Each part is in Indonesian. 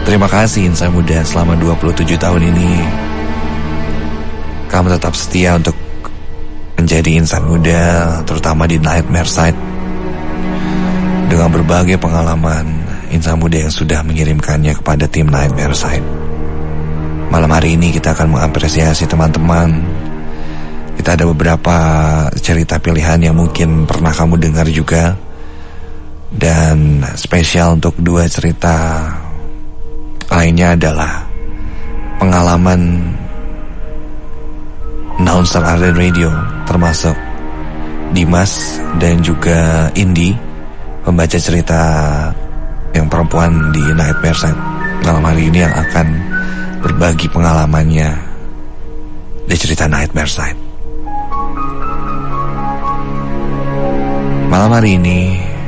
Terima kasih insan muda, selama 27 tahun ini kamu tetap setia untuk menjadi insan muda, terutama di Nightmare Side. Dengan berbagai pengalaman, insan muda yang sudah mengirimkannya kepada tim Nightmare Side. Malam hari ini kita akan mengapresiasi teman-teman. Kita ada beberapa cerita pilihan yang mungkin pernah kamu dengar juga. Dan spesial untuk 2 cerita lainnya adalah pengalaman announcer Arden Radio, termasuk Dimas dan juga Indi, pembaca cerita yang perempuan di Nightmare Side malam hari ini, yang akan berbagi pengalamannya di cerita Nightmare Side. Malam hari ini,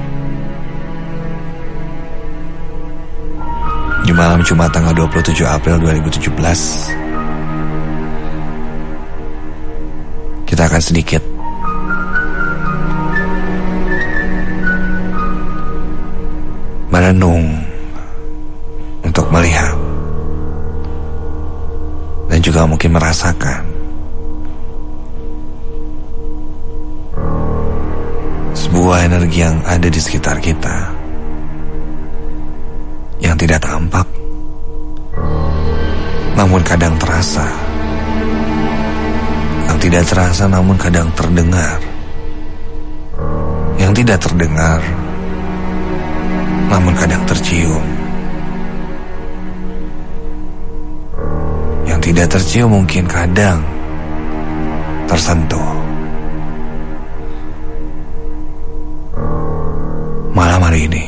di malam Jumat tanggal 27 April 2017, kita akan sedikit merenung untuk melihat dan juga mungkin merasakan sebuah energi yang ada di sekitar kita, yang tidak tampak, namun kadang terasa, yang tidak terasa namun kadang terdengar, yang tidak terdengar namun kadang tercium, yang tidak tercium mungkin kadang tersentuh. Malam hari ini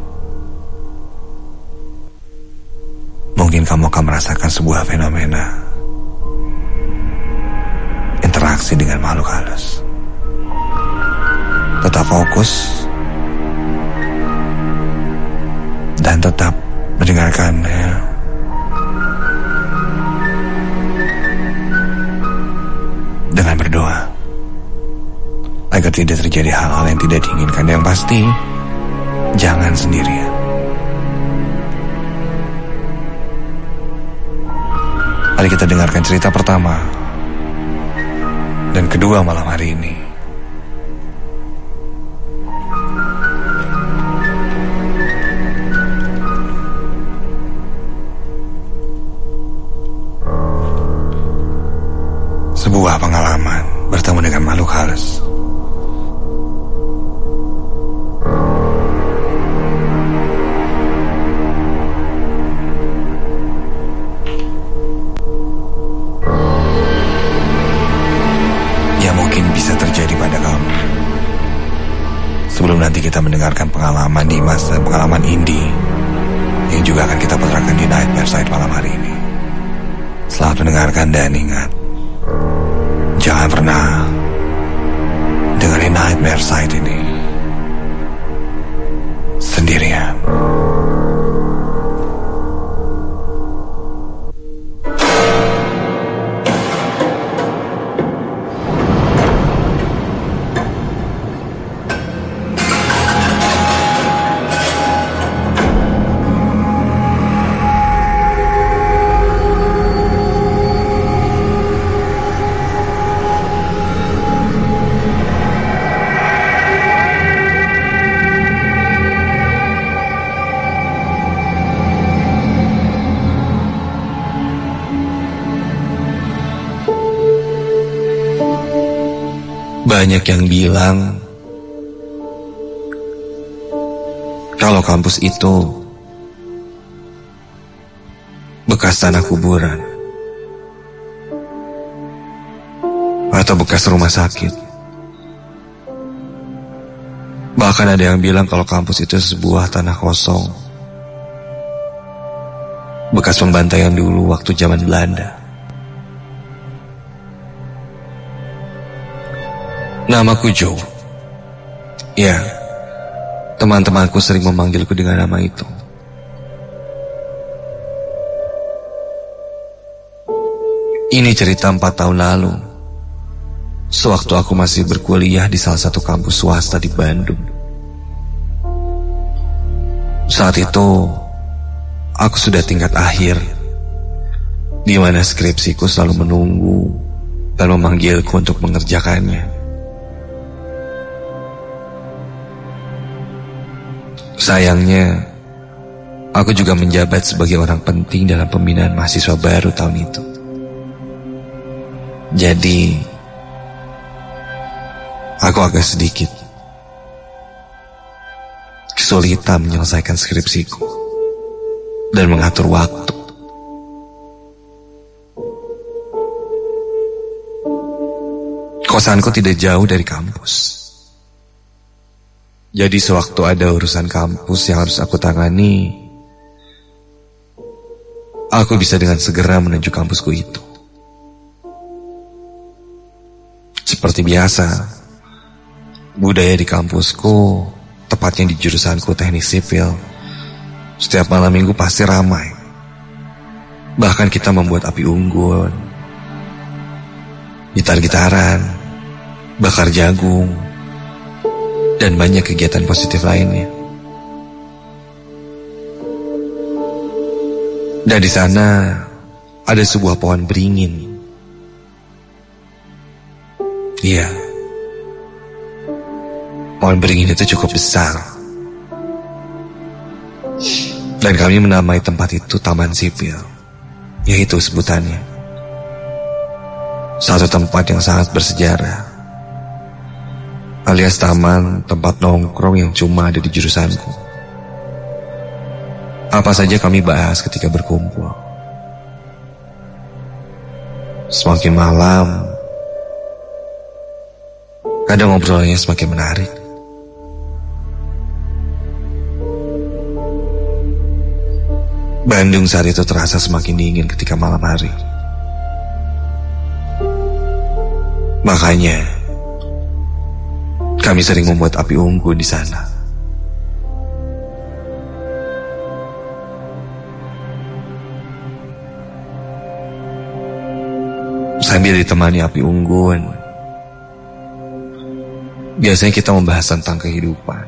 mungkin kamu akan merasakan sebuah fenomena interaksi dengan makhluk halus. Tetap fokus dan tetap mendengarkannya. Dengan berdoa agar tidak terjadi hal-hal yang tidak diinginkan. Yang pasti, jangan sendirian. Mari kita dengarkan cerita pertama dan kedua malam hari ini. Sebuah pengalaman bertemu dengan makhluk halus. Bisa terjadi pada kamu. Sebelum nanti kita mendengarkan pengalaman Dimas dan pengalaman Indi yang juga akan kita putarkan di Nightmare Side malam hari ini. Selamat mendengarkan dan ingat, jangan pernah dengerin Nightmare Side ini sendirian. Banyak yang bilang kalau kampus itu bekas tanah kuburan atau bekas rumah sakit. Bahkan ada yang bilang kalau kampus itu sebuah tanah kosong, bekas pembantaian dulu waktu zaman Belanda. Namaku Joe. Ya, teman-temanku sering memanggilku dengan nama itu. Ini cerita 4 tahun lalu, sewaktu aku masih berkuliah di salah satu kampus swasta di Bandung. Saat itu, aku sudah tingkat akhir, di mana skripsiku selalu menunggu dan memanggilku untuk mengerjakannya. Sayangnya, aku juga menjabat sebagai orang penting dalam pembinaan mahasiswa baru tahun itu. Jadi, aku agak sedikit kesulitan menyelesaikan skripsiku dan mengatur waktu. Kosanku tidak jauh dari kampus. Jadi sewaktu ada urusan kampus yang harus aku tangani, aku bisa dengan segera menuju kampusku itu. Seperti biasa, budaya di kampusku, tepatnya di jurusanku teknik sipil, setiap malam minggu pasti ramai. Bahkan kita membuat api unggun, gitar-gitaran, bakar jagung, dan banyak kegiatan positif lainnya. Dan di sana ada sebuah pohon beringin. Iya, pohon beringin itu cukup besar. Dan kami menamai tempat itu Taman Sipil, yaitu sebutannya. Satu tempat yang sangat bersejarah, alias taman tempat nongkrong yang cuma ada di jurusanku. Apa saja kami bahas ketika berkumpul. Semakin malam, kadang ngobrolnya semakin menarik. Bandung saat itu terasa semakin dingin ketika malam hari. Makanya, kami sering membuat api unggun di sana. Sambil ditemani api unggun, biasanya kita membahas tentang kehidupan.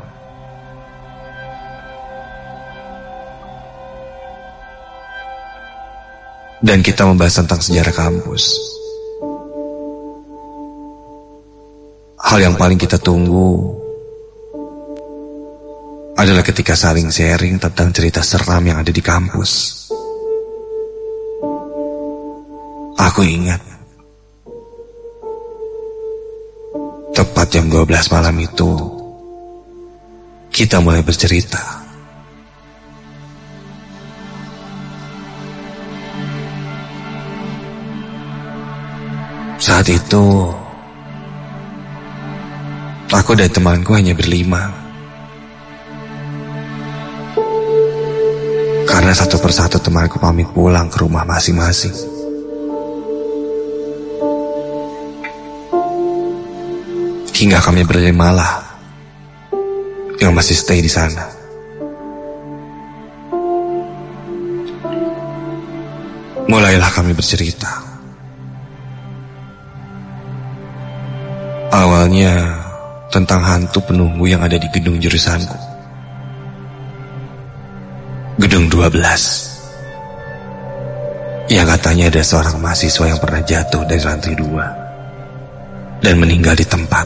Dan kita membahas tentang sejarah kampus. Hal yang paling kita tunggu adalah ketika saling sharing tentang cerita seram yang ada di kampus. Aku ingat, tepat jam 12 malam itu, kita mulai bercerita. Saat itu, aku dan temanku hanya berlima. Karena satu persatu temanku pamit pulang ke rumah masing-masing. Hingga kami berlima lah yang masih stay di sana. Mulailah kami bercerita. Awalnya tentang hantu penunggu yang ada di gedung jurusanku. Gedung 12. Yang katanya ada seorang mahasiswa yang pernah jatuh dari lantai 2 dan meninggal di tempat.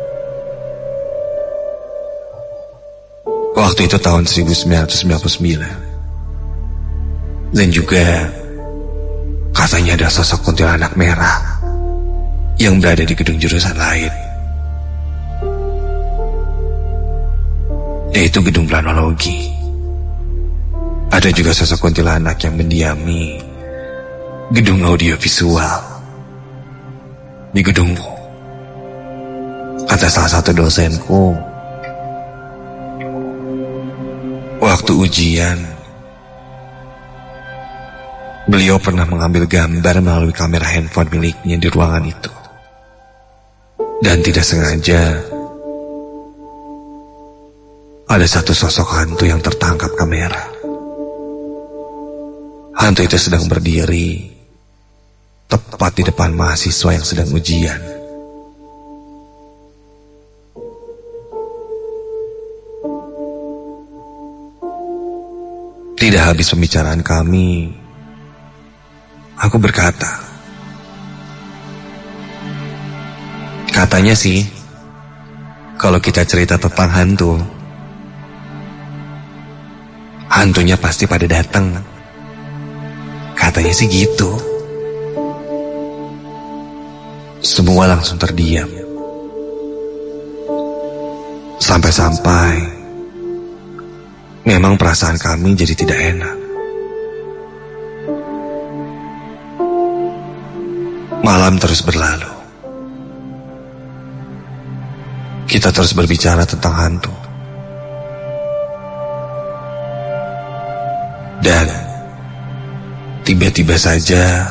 Waktu itu tahun 1999. Dan juga katanya ada sosok kuntilanak merah yang berada di gedung jurusan lain, yaitu gedung planologi. Ada juga sosok kuntilanak yang mendiami gedung audiovisual di gedungku. Kata salah satu dosenku, waktu ujian, beliau pernah mengambil gambar melalui kamera handphone miliknya di ruangan itu. Dan tidak sengaja, ada satu sosok hantu yang tertangkap kamera. Hantu itu sedang berdiri tepat di depan mahasiswa yang sedang ujian. Tidak habis pembicaraan kami, aku berkata, katanya sih, kalau kita cerita tentang hantu, hantunya pasti pada datang. Katanya sih gitu. Semua langsung terdiam. Sampai-sampai memang perasaan kami jadi tidak enak. Malam terus berlalu. Kita terus berbicara tentang hantu. Dan tiba-tiba saja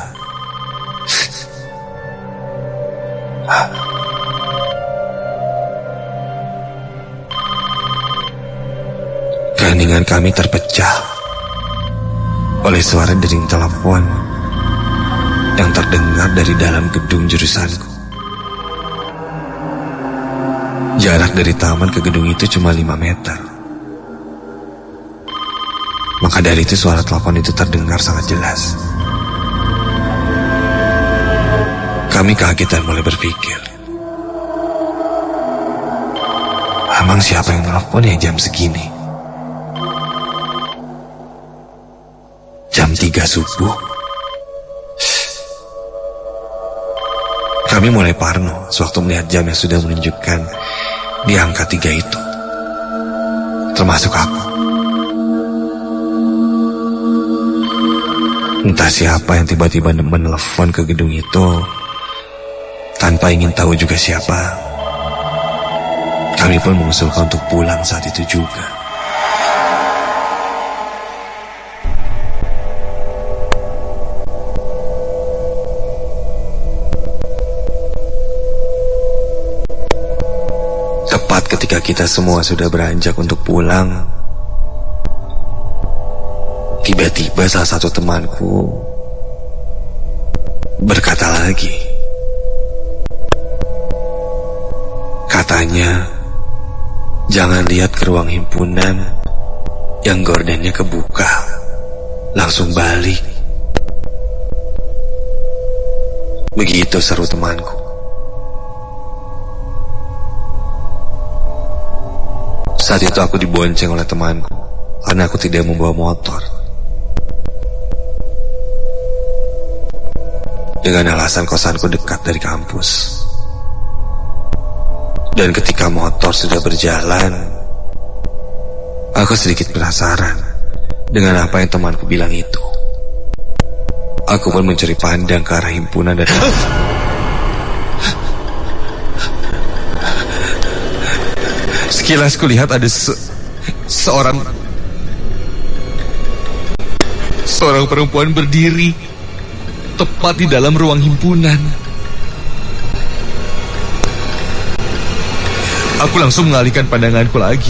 keheningan kami terpecah oleh suara dering telepon yang terdengar dari dalam gedung jurusanku. Jarak dari taman ke gedung itu cuma 5 meter. Maka dari itu suara telepon itu terdengar sangat jelas. Kami kaget dan mulai berpikir, emang siapa yang telepon ya jam segini? Jam 3 subuh. Kami mulai parno sewaktu melihat jam yang sudah menunjukkan di angka 3 itu. Termasuk aku. Entah siapa yang tiba-tiba menelepon ke gedung itu tanpa ingin tahu juga siapa. Kami pun mengusulkan untuk pulang saat itu juga. Tepat ketika kita semua sudah beranjak untuk pulang, tiba-tiba salah satu temanku berkata lagi. Katanya, jangan lihat ke ruang himpunan yang gordennya kebuka, langsung balik. Begitu seru temanku. Saat itu aku dibonceng oleh temanku karena aku tidak membawa motor. Dengan alasan kosanku dekat dari kampus. Dan ketika motor sudah berjalan, aku sedikit penasaran dengan apa yang temanku bilang itu. Aku pun mencuri pandang ke arah himpunan dan sekilas kulihat ada seorang perempuan berdiri tepat di dalam ruang himpunan. Aku langsung mengalihkan pandanganku lagi.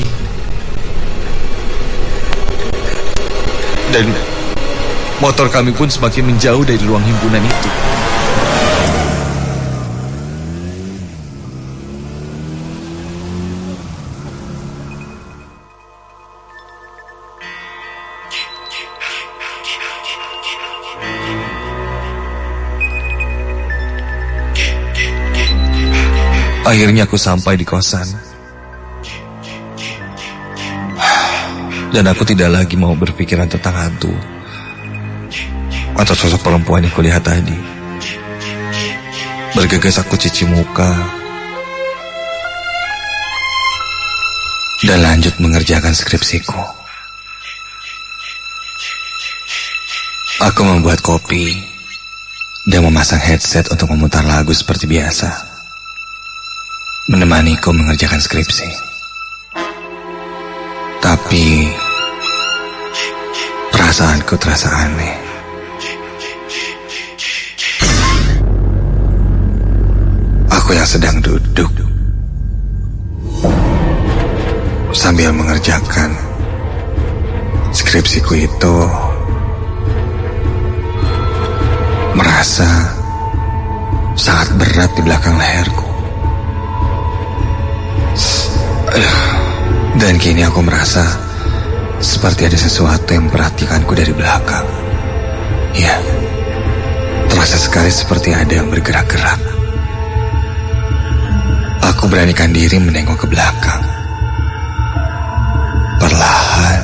Dan motor kami pun semakin menjauh dari ruang himpunan itu. Akhirnya aku sampai di kosan. Dan aku tidak lagi mau berpikiran tentang hantu atau sosok perempuan yang kulihat tadi. Bergegas aku cuci muka dan lanjut mengerjakan skripsiku. Aku membuat kopi dan memasang headset untuk memutar lagu seperti biasa, menemaniku mengerjakan skripsi. Tapi perasaanku terasa aneh. Aku yang sedang duduk sambil mengerjakan skripsiku itu merasa sangat berat di belakang leherku. Dan kini aku merasa Seperti ada sesuatu yang memperhatikanku dari belakang. Ya, terasa sekali seperti ada yang bergerak-gerak. Aku beranikan diri menengok ke belakang. Perlahan.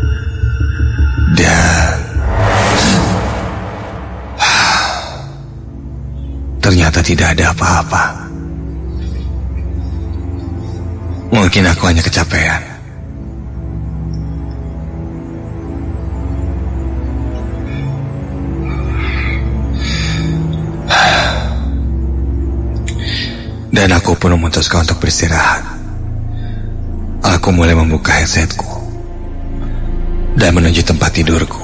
Dan ternyata tidak ada apa-apa. Mungkin aku hanya kecapean. Dan aku pun memutuskan untuk beristirahat. Aku mulai membuka headsetku dan menuju tempat tidurku.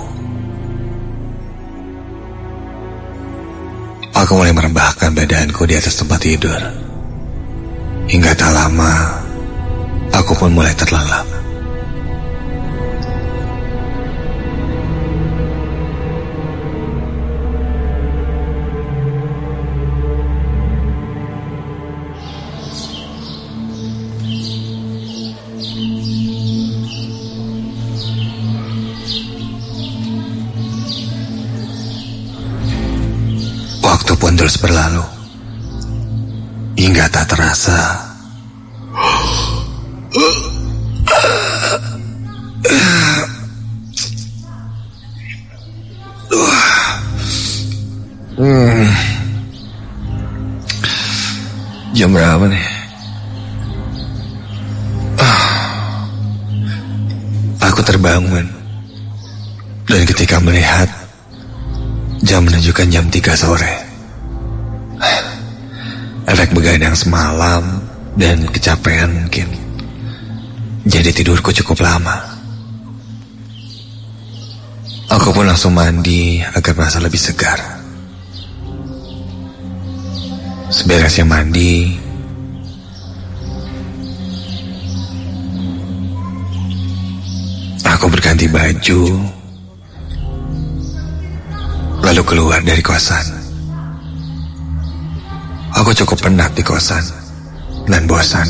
Aku mulai merebahkan badanku di atas tempat tidur. Hingga tak lama, aku pun mulai terlelap. Waktu pun terus berlalu. Hingga tak terasa jam berapa nih? Aku terbangun. Dan ketika melihat jam menunjukkan jam 3 sore. Efek begadang semalam dan kecapean mungkin. Jadi tidurku cukup lama. Aku pun langsung mandi agar merasa lebih segar. Seberesnya mandi, aku berganti baju, lalu keluar dari kosan. Aku cukup penat di kosan dan bosan.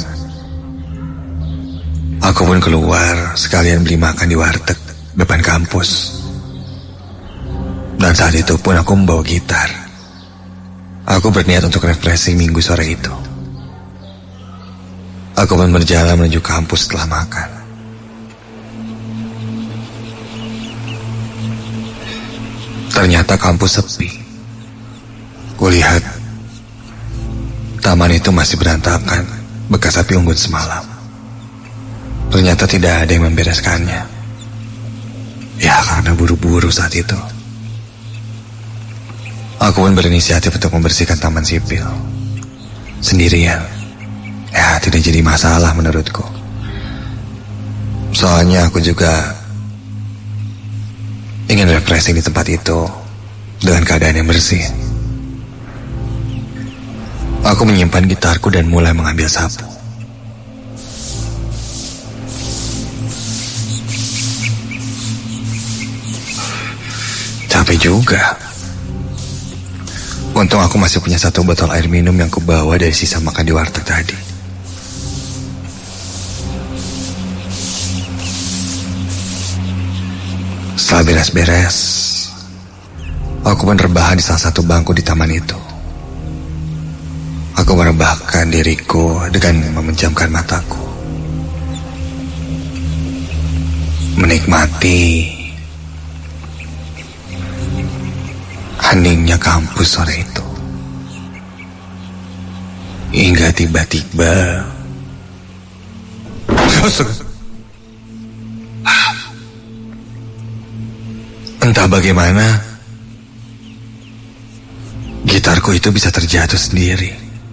Aku pun keluar sekalian beli makan di warteg depan kampus. Dan saat itu pun aku membawa gitar. Aku berniat untuk refreshing minggu sore itu. Aku pun berjalan menuju kampus setelah makan. Ternyata kampus sepi. Kulihat taman itu masih berantakan, bekas api unggun semalam. Ternyata tidak ada yang membereskannya. Ya, karena buru-buru saat itu. Aku pun berinisiatif untuk membersihkan taman sipil sendirian. Ya, tidak jadi masalah menurutku. Soalnya aku juga ingin refreshing di tempat itu dengan keadaan yang bersih. Aku menyimpan gitarku dan mulai mengambil sapu. Capek juga. Untung aku masih punya 1 botol air minum yang kubawa dari sisa makan di warteg tadi. Setelah beres-beres, aku pun rebahan di salah satu bangku di taman itu. Aku merebahkan diriku dengan memejamkan mataku, menikmati heningnya kampus sore itu. Hingga tiba-tiba entah bagaimana gitarku itu bisa terjatuh sendiri.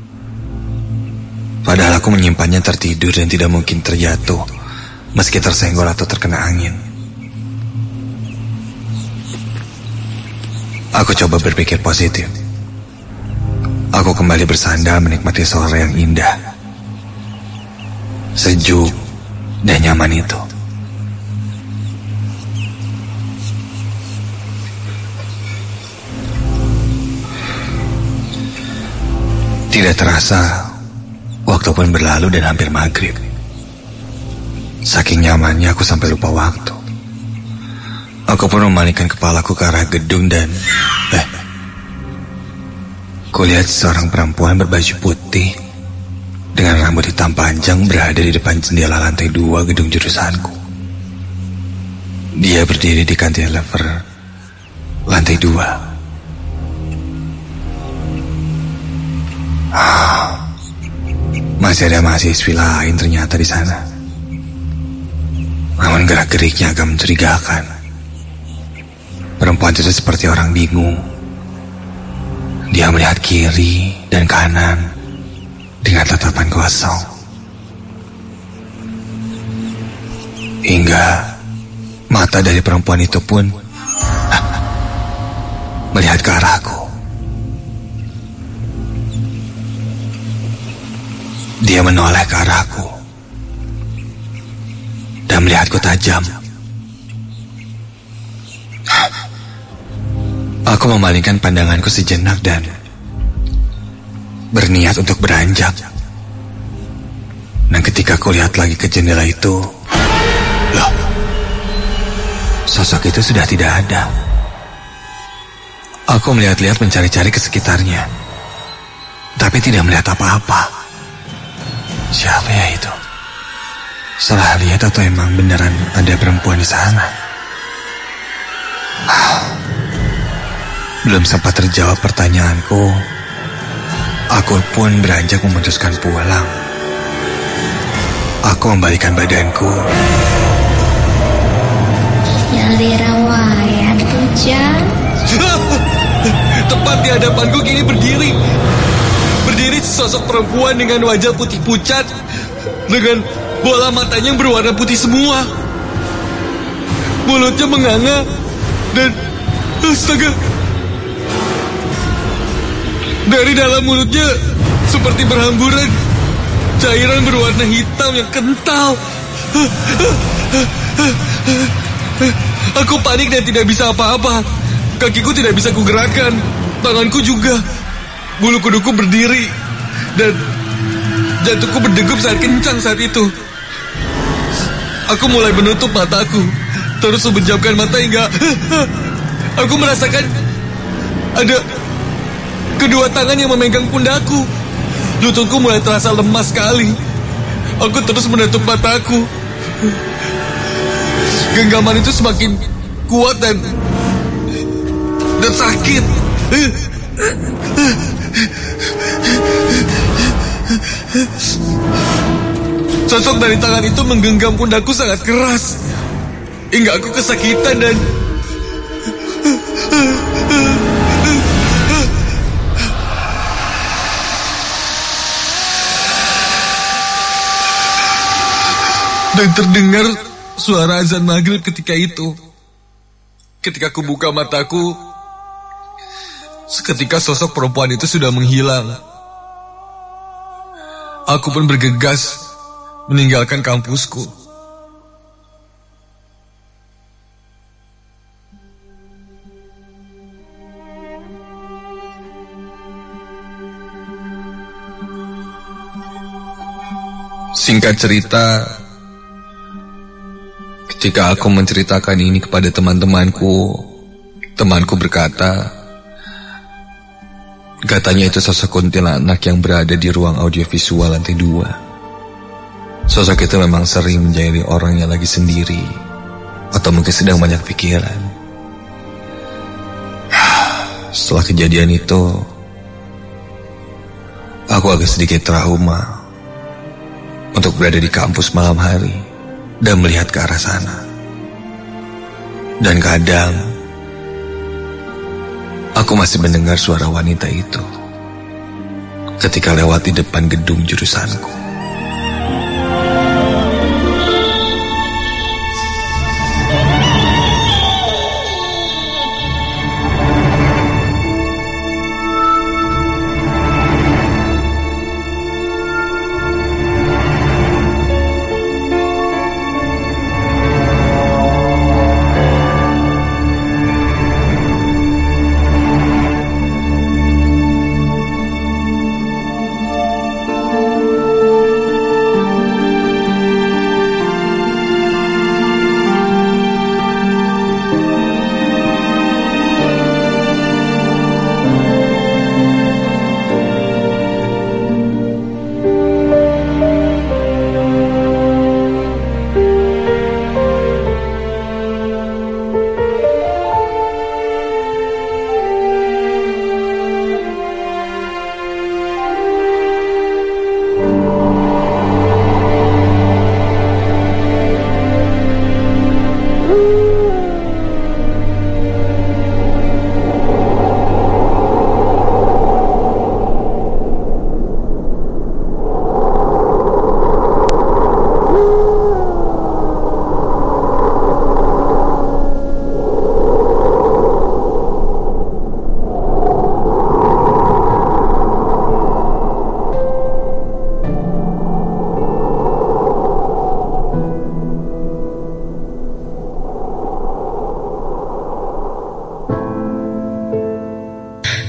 Padahal aku menyimpannya tertidur dan tidak mungkin terjatuh meski tersenggol atau terkena angin. Aku coba berpikir positif. Aku kembali bersandar menikmati sore yang indah, sejuk dan nyaman itu. Tidak terasa, waktu pun berlalu dan hampir maghrib. Saking nyamannya aku sampai lupa waktu. Aku pun memalingkan kepalaku ke arah gedung dan kulihat seorang perempuan berbaju putih dengan rambut hitam panjang berada di depan jendela lantai 2 gedung jurusanku. Dia berdiri di cantilever lantai 2. Masih ada mahasiswi lain ternyata di sana. Namun gerak-geriknya agak mencurigakan. Perempuan itu seperti orang bingung. Dia melihat kiri dan kanan dengan tatapan kosong. Hingga mata dari perempuan itu pun melihat ke arahku. Dia menoleh ke arahku dan melihatku tajam. Aku memalingkan pandanganku sejenak dan berniat untuk beranjak. Dan ketika aku lihat lagi ke jendela itu, loh, sosok itu sudah tidak ada. Aku melihat-lihat mencari-cari ke sekitarnya, tapi tidak melihat apa-apa. Siapa ya itu? Salah lihat atau emang beneran ada perempuan di sana? Belum sempat terjawab pertanyaanku, aku pun beranjak memutuskan pulang. Aku membalikan badanku. Yalirawayat hujan. Tepat di hadapanku kini berdiri sesosok perempuan dengan wajah putih pucat, dengan bola matanya yang berwarna putih semua. Mulutnya menganga dan astaga, dari dalam mulutnya seperti berhamburan cairan berwarna hitam yang kental. Aku panik dan tidak bisa apa-apa. Kakiku tidak bisa kugerakkan, tanganku juga. Bulu kuduku berdiri dan jantungku berdegup sangat kencang saat itu. Aku mulai menutup mataku, terus memejamkan mata hingga aku merasakan ada kedua tangan yang memegang pundakku. Lututku mulai terasa lemas sekali. Aku terus menutup mataku. Genggaman itu semakin kuat dan sakit. Sosok dari tangan itu menggenggam pundakku sangat keras hingga aku kesakitan dan terdengar suara azan maghrib ketika itu. Ketika aku buka mataku, seketika sosok perempuan itu sudah menghilang. Aku pun bergegas meninggalkan kampusku. Singkat cerita, ketika aku menceritakan ini kepada temanku berkata, katanya itu sosok kuntilanak yang berada di ruang audiovisual lantai 2. Sosok itu memang sering menjadi orang yang lagi sendiri atau mungkin sedang banyak pikiran. Setelah kejadian itu, aku agak sedikit trauma untuk berada di kampus malam hari dan melihat ke arah sana. Dan kadang aku masih mendengar suara wanita itu ketika lewat di depan gedung jurusanku.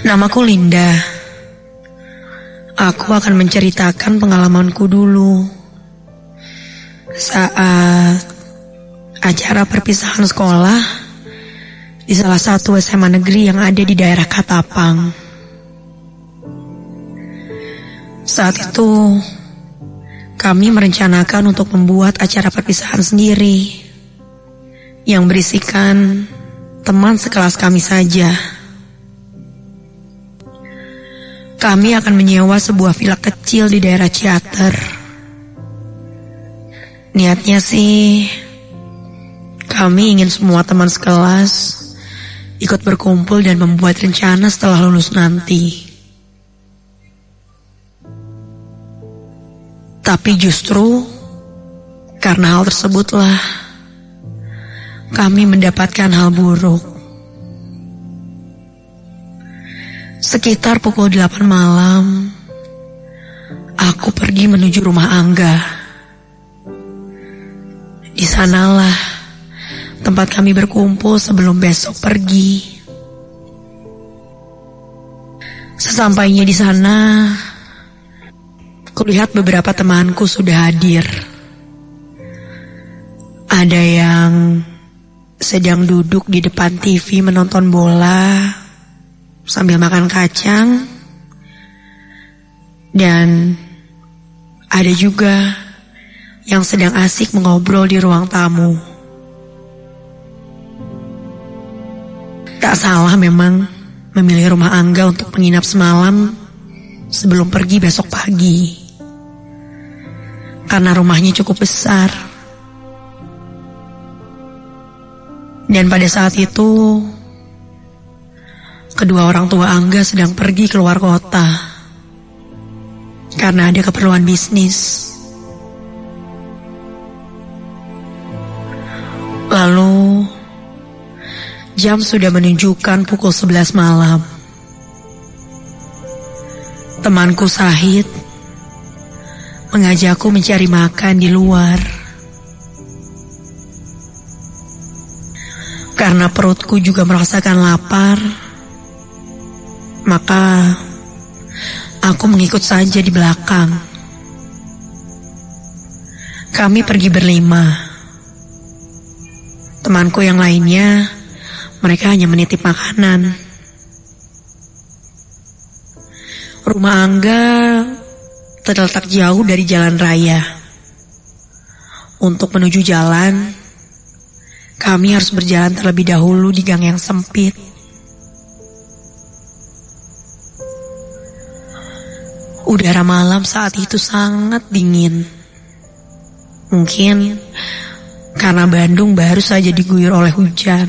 Namaku Linda. Aku akan menceritakan pengalamanku dulu saat acara perpisahan sekolah di salah satu SMA negeri yang ada di daerah Katapang. Saat itu kami merencanakan untuk membuat acara perpisahan sendiri yang berisikan teman sekelas kami saja. Kami akan menyewa sebuah villa kecil di daerah Ciater. Niatnya sih, kami ingin semua teman sekelas ikut berkumpul dan membuat rencana setelah lulus nanti. Tapi justru karena hal tersebutlah kami mendapatkan hal buruk. Sekitar pukul 8 malam, aku pergi menuju rumah Angga. Di sanalah tempat kami berkumpul sebelum besok pergi. Sesampainya di sana, kulihat beberapa temanku sudah hadir. Ada yang sedang duduk di depan TV menonton bola sambil makan kacang, dan ada juga yang sedang asik mengobrol di ruang tamu. Tak salah memang memilih rumah Angga untuk menginap semalam sebelum pergi besok pagi, karena rumahnya cukup besar. Dan pada saat itu kedua orang tua Angga sedang pergi keluar kota karena ada keperluan bisnis. Lalu jam sudah menunjukkan pukul 11 malam. Temanku Sahid mengajakku mencari makan di luar. Karena perutku juga merasakan lapar, maka aku mengikut saja di belakang. Kami pergi berlima. Temanku yang lainnya, mereka hanya menitip makanan. Rumah Angga terletak jauh dari jalan raya. Untuk menuju jalan, kami harus berjalan terlebih dahulu di gang yang sempit. Udara malam saat itu sangat dingin. Mungkin karena Bandung baru saja diguyur oleh hujan.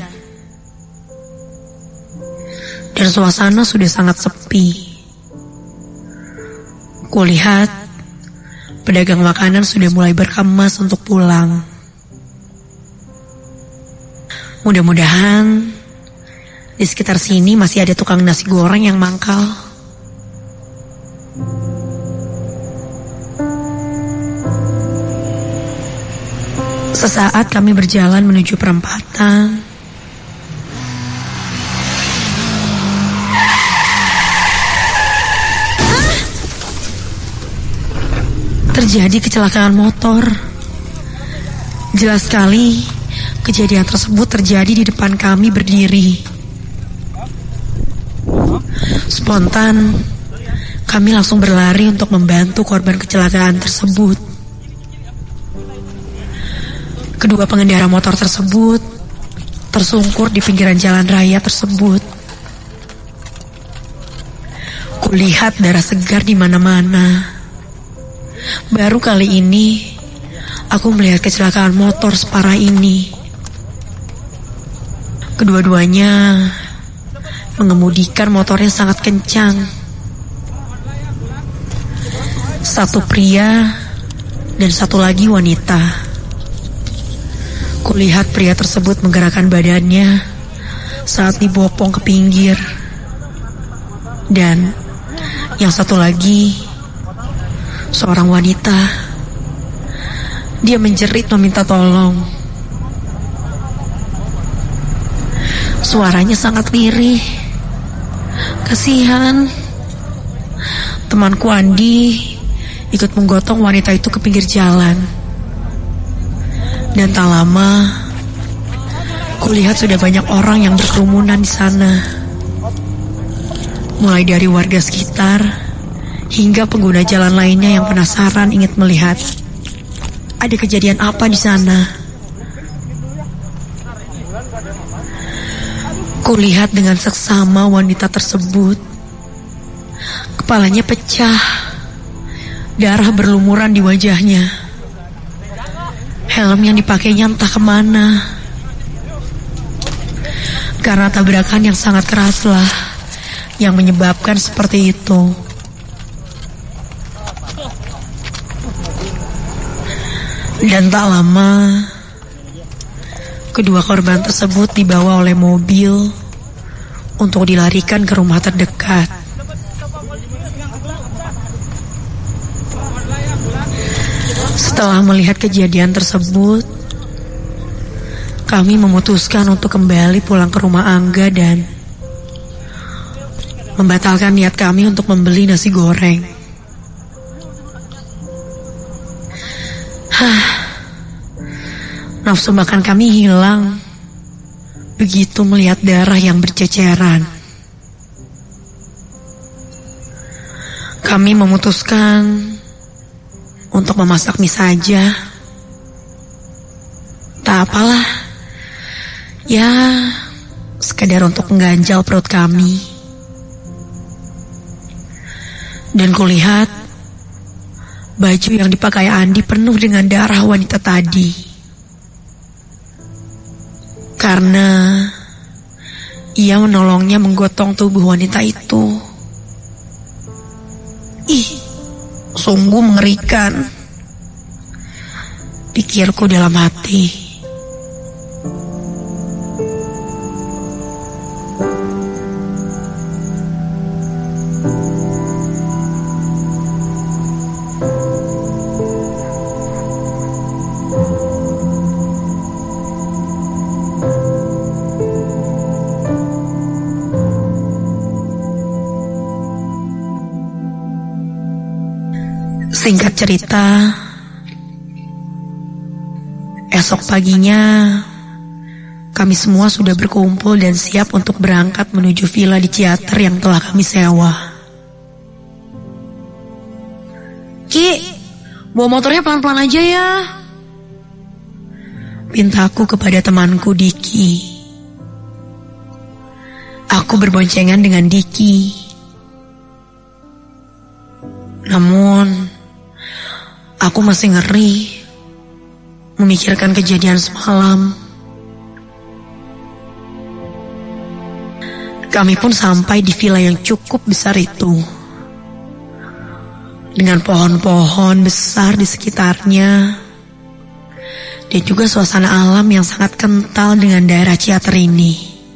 Dan suasana sudah sangat sepi. Kulihat pedagang makanan sudah mulai berkemas untuk pulang. Mudah-mudahan di sekitar sini masih ada tukang nasi goreng yang mangkal. Sesaat kami berjalan menuju perempatan. Terjadi kecelakaan motor. Jelas sekali kejadian tersebut terjadi di depan kami berdiri. Spontan, kami langsung berlari untuk membantu korban kecelakaan tersebut. Kedua pengendara motor tersebut tersungkur di pinggiran jalan raya tersebut. Kulihat darah segar di mana-mana. Baru kali ini aku melihat kecelakaan motor separah ini. Kedua-duanya mengemudikan motornya sangat kencang. Satu pria dan satu lagi wanita. Kulihat pria tersebut menggerakkan badannya saat dibopong ke pinggir. Dan yang satu lagi, seorang wanita. Dia menjerit meminta tolong. Suaranya sangat lirih. Kasihan. Temanku Andi ikut menggotong wanita itu ke pinggir jalan. Dan tak lama, kulihat sudah banyak orang yang berkerumunan di sana. Mulai dari warga sekitar hingga pengguna jalan lainnya yang penasaran ingin melihat ada kejadian apa di sana. Kulihat dengan seksama wanita tersebut, kepalanya pecah, darah berlumuran di wajahnya. Helm yang dipakainya entah kemana. Karena tabrakan yang sangat keraslah yang menyebabkan seperti itu. Dan tak lama, kedua korban tersebut dibawa oleh mobil untuk dilarikan ke rumah terdekat. Setelah melihat kejadian tersebut, kami memutuskan untuk kembali pulang ke rumah Angga dan membatalkan niat kami untuk membeli nasi goreng. Nafsu makan kami hilang begitu melihat darah yang berceceran. Kami memutuskan untuk memasak mie saja. Tak apalah, ya sekedar untuk mengganjal perut kami. Dan kulihat baju yang dipakai Andi penuh dengan darah wanita tadi. Karena ia menolongnya menggotong tubuh wanita itu. Ih, sungguh mengerikan, pikirku dalam hati. Singkat cerita, esok paginya kami semua sudah berkumpul dan siap untuk berangkat menuju villa di Ciater yang telah kami sewa. Ki, bawa motornya pelan-pelan aja ya, pintaku kepada temanku Diki. Aku berboncengan dengan Diki. Namun aku masih ngeri memikirkan kejadian semalam. Kami pun sampai di villa yang cukup besar itu, dengan pohon-pohon besar di sekitarnya, dan juga suasana alam yang sangat kental dengan daerah Ciater ini.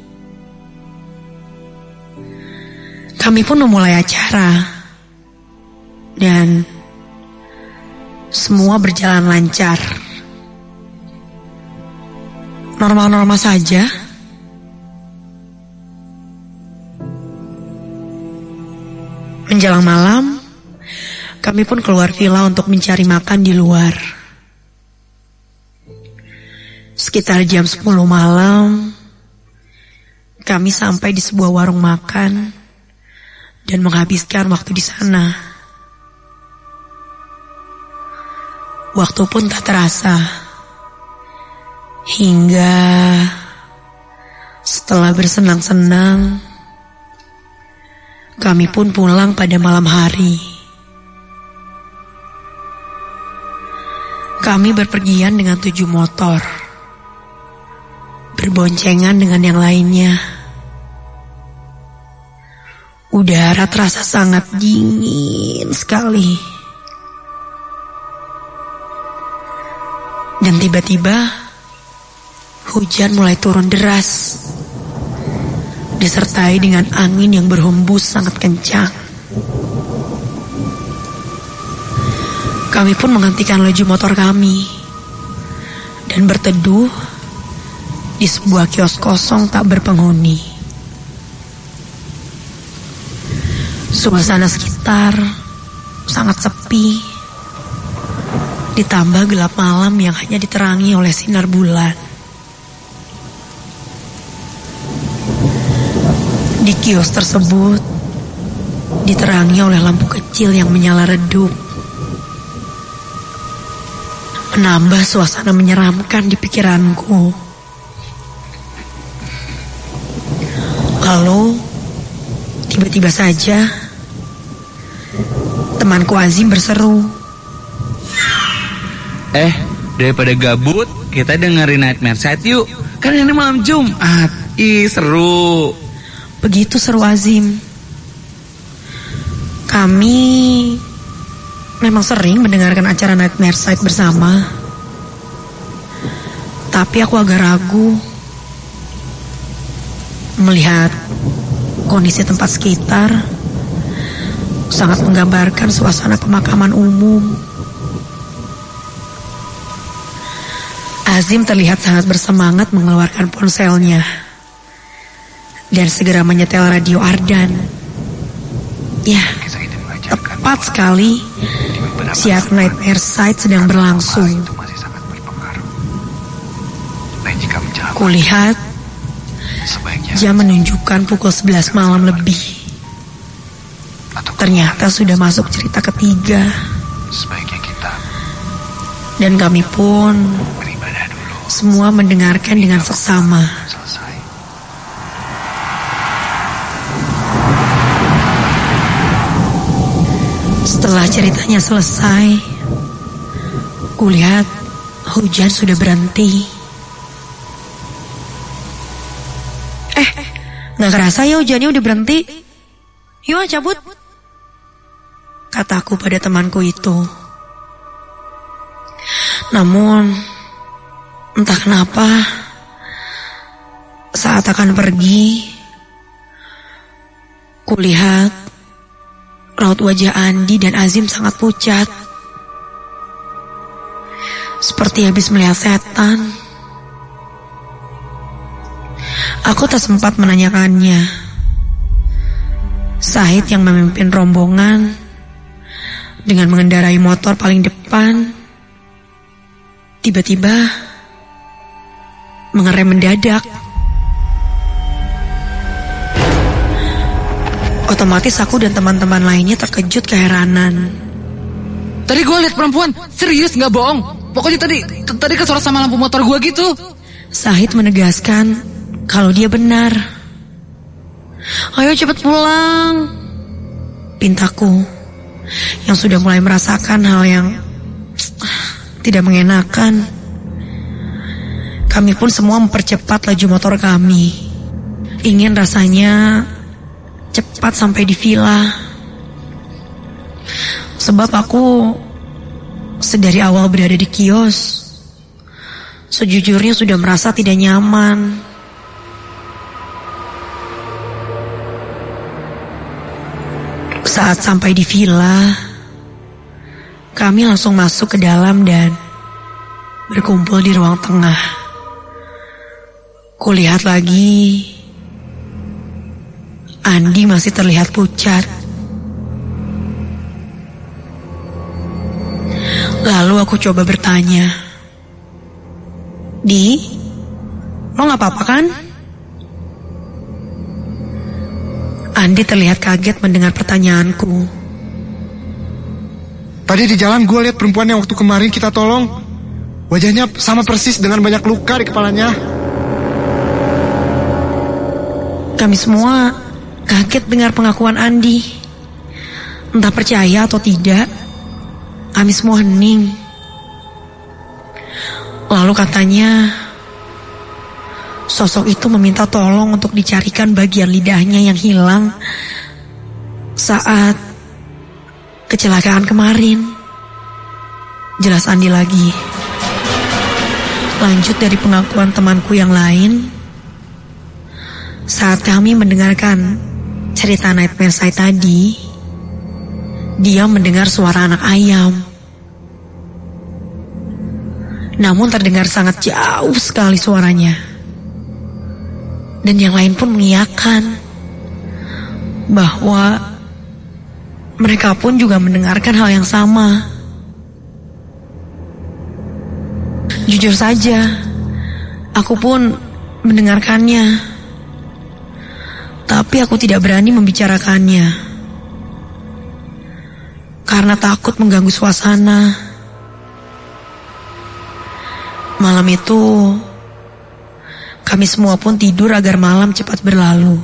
Kami pun memulai acara, dan semua berjalan lancar. Normal-normal saja. Menjelang malam, kami pun keluar villa untuk mencari makan di luar. Sekitar jam 10 malam, kami sampai di sebuah warung makan dan menghabiskan waktu di sana. Waktu pun tak terasa, hingga setelah bersenang-senang, kami pun pulang pada malam hari. Kami berpergian dengan 7 motor, berboncengan dengan yang lainnya. Udara terasa sangat dingin sekali. Dan tiba-tiba hujan mulai turun deras, disertai dengan angin yang berhembus sangat kencang. Kami pun menghentikan laju motor kami dan berteduh di sebuah kios kosong tak berpenghuni. Suasana sekitar sangat sepi, ditambah gelap malam yang hanya diterangi oleh sinar bulan. Di kios tersebut diterangi oleh lampu kecil yang menyala redup, menambah suasana menyeramkan di pikiranku. Lalu tiba-tiba saja temanku Azim berseru, daripada gabut, kita dengerin Nightmare Side yuk. Kan ini malam Jumat. Ih, seru. Begitu seru Azim. Kami memang sering mendengarkan acara Nightmare Side bersama. Tapi aku agak ragu melihat kondisi tempat sekitar sangat menggambarkan suasana pemakaman umum. Azim terlihat sangat bersemangat mengeluarkan ponselnya dan segera menyetel radio Ardan. Ya, tepat sekali siar Nightmare Side sedang berlangsung. Kulihat jam menunjukkan pukul 11 malam lebih. Ternyata sudah masuk cerita ketiga. Dan kami pun semua mendengarkan dengan seksama. Setelah ceritanya selesai, kulihat hujan sudah berhenti. Gak kerasa ya hujannya udah berhenti. Yuk cabut, kataku pada temanku itu. Namun entah kenapa saat akan pergi, kulihat raut wajah Andi dan Azim sangat pucat, seperti habis melihat setan. Aku tak sempat menanyakannya. Sahid yang memimpin rombongan dengan mengendarai motor paling depan tiba-tiba mengerem mendadak. Otomatis aku dan teman-teman lainnya terkejut keheranan. Tadi gue lihat perempuan, serius gak bohong. Pokoknya tadi kesorot sama lampu motor gue gitu. Sahid menegaskan kalau dia benar. Ayo cepat pulang, pintaku, yang sudah mulai merasakan hal yang tidak mengenakan. Kami pun semua mempercepat laju motor kami. Ingin rasanya cepat sampai di villa. Sebab aku sedari awal berada di kios, sejujurnya sudah merasa tidak nyaman. Saat sampai di villa, kami langsung masuk ke dalam dan berkumpul di ruang tengah. Kulihat lagi, Andi masih terlihat pucat. Lalu aku coba bertanya, Di, lo gak apa-apa kan? Andi terlihat kaget mendengar pertanyaanku. Tadi di jalan gue lihat perempuan yang waktu kemarin kita tolong. Wajahnya sama persis dengan banyak luka di kepalanya. Kami semua kaget dengar pengakuan Andi. Entah percaya atau tidak, kami semua hening. Lalu katanya, sosok itu meminta tolong untuk dicarikan bagian lidahnya yang hilang saat kecelakaan kemarin. Jelas Andi lagi. Lanjut dari pengakuan temanku yang lain, saat kami mendengarkan cerita Nightmare Side tadi, dia mendengar suara anak ayam. Namun terdengar sangat jauh sekali suaranya. Dan yang lain pun mengiyakan bahwa mereka pun juga mendengarkan hal yang sama. Jujur saja, aku pun mendengarkannya. Tapi aku tidak berani membicarakannya. Karena takut mengganggu suasana. Malam itu, kami semua pun tidur agar malam cepat berlalu.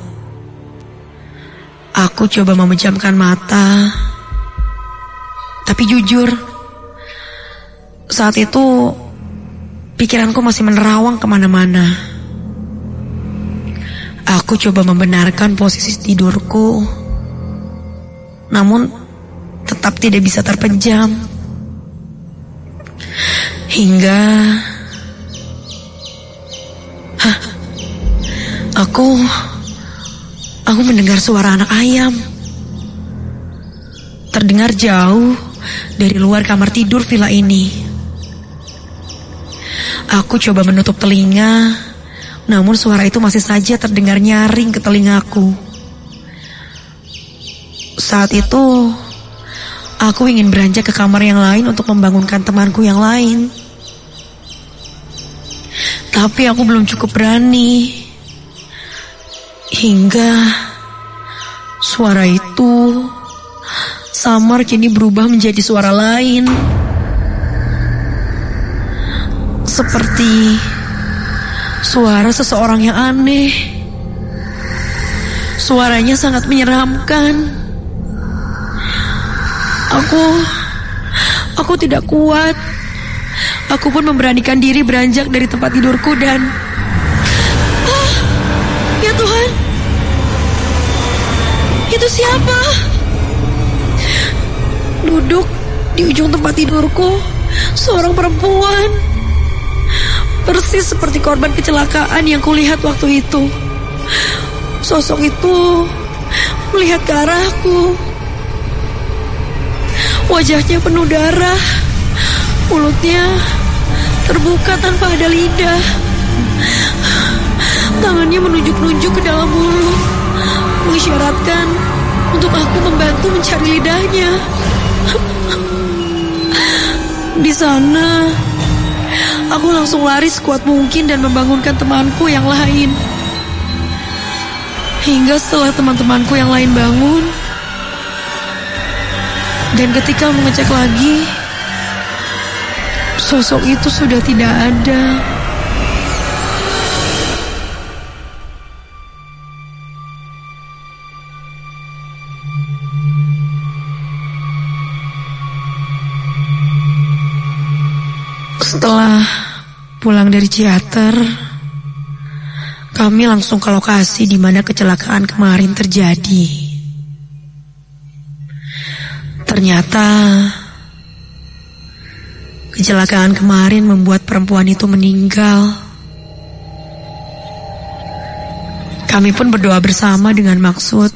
Aku coba memejamkan mata. Tapi jujur, saat itu pikiranku masih menerawang kemana-mana. Aku coba membenarkan posisi tidurku, namun tetap tidak bisa terpejam. Hingga Aku mendengar suara anak ayam. Terdengar jauh dari luar kamar tidur villa ini. Aku coba menutup telinga, namun suara itu masih saja terdengar nyaring ke telingaku. Saat itu, aku ingin beranjak ke kamar yang lain untuk membangunkan temanku yang lain. Tapi aku belum cukup berani. Hingga suara itu samar kini berubah menjadi suara lain. Seperti suara seseorang yang aneh. Suaranya sangat menyeramkan. Aku tidak kuat. Aku pun memberanikan diri beranjak dari tempat tidurku dan ya Tuhan, itu siapa? Duduk di ujung tempat tidurku seorang perempuan, persis seperti korban kecelakaan yang kulihat waktu itu. Sosok itu melihat ke arahku. Wajahnya penuh darah, mulutnya terbuka tanpa ada lidah. Tangannya menunjuk-nunjuk ke dalam mulut, mengisyaratkan untuk aku membantu mencari lidahnya. Di sana, aku langsung lari sekuat mungkin dan membangunkan temanku yang lain. Hingga setelah teman-temanku yang lain bangun, dan ketika mengecek lagi, sosok itu sudah tidak ada. Setelah pulang dari teater, kami langsung ke lokasi di mana kecelakaan kemarin terjadi. Ternyata kecelakaan kemarin membuat perempuan itu meninggal. Kami pun berdoa bersama dengan maksud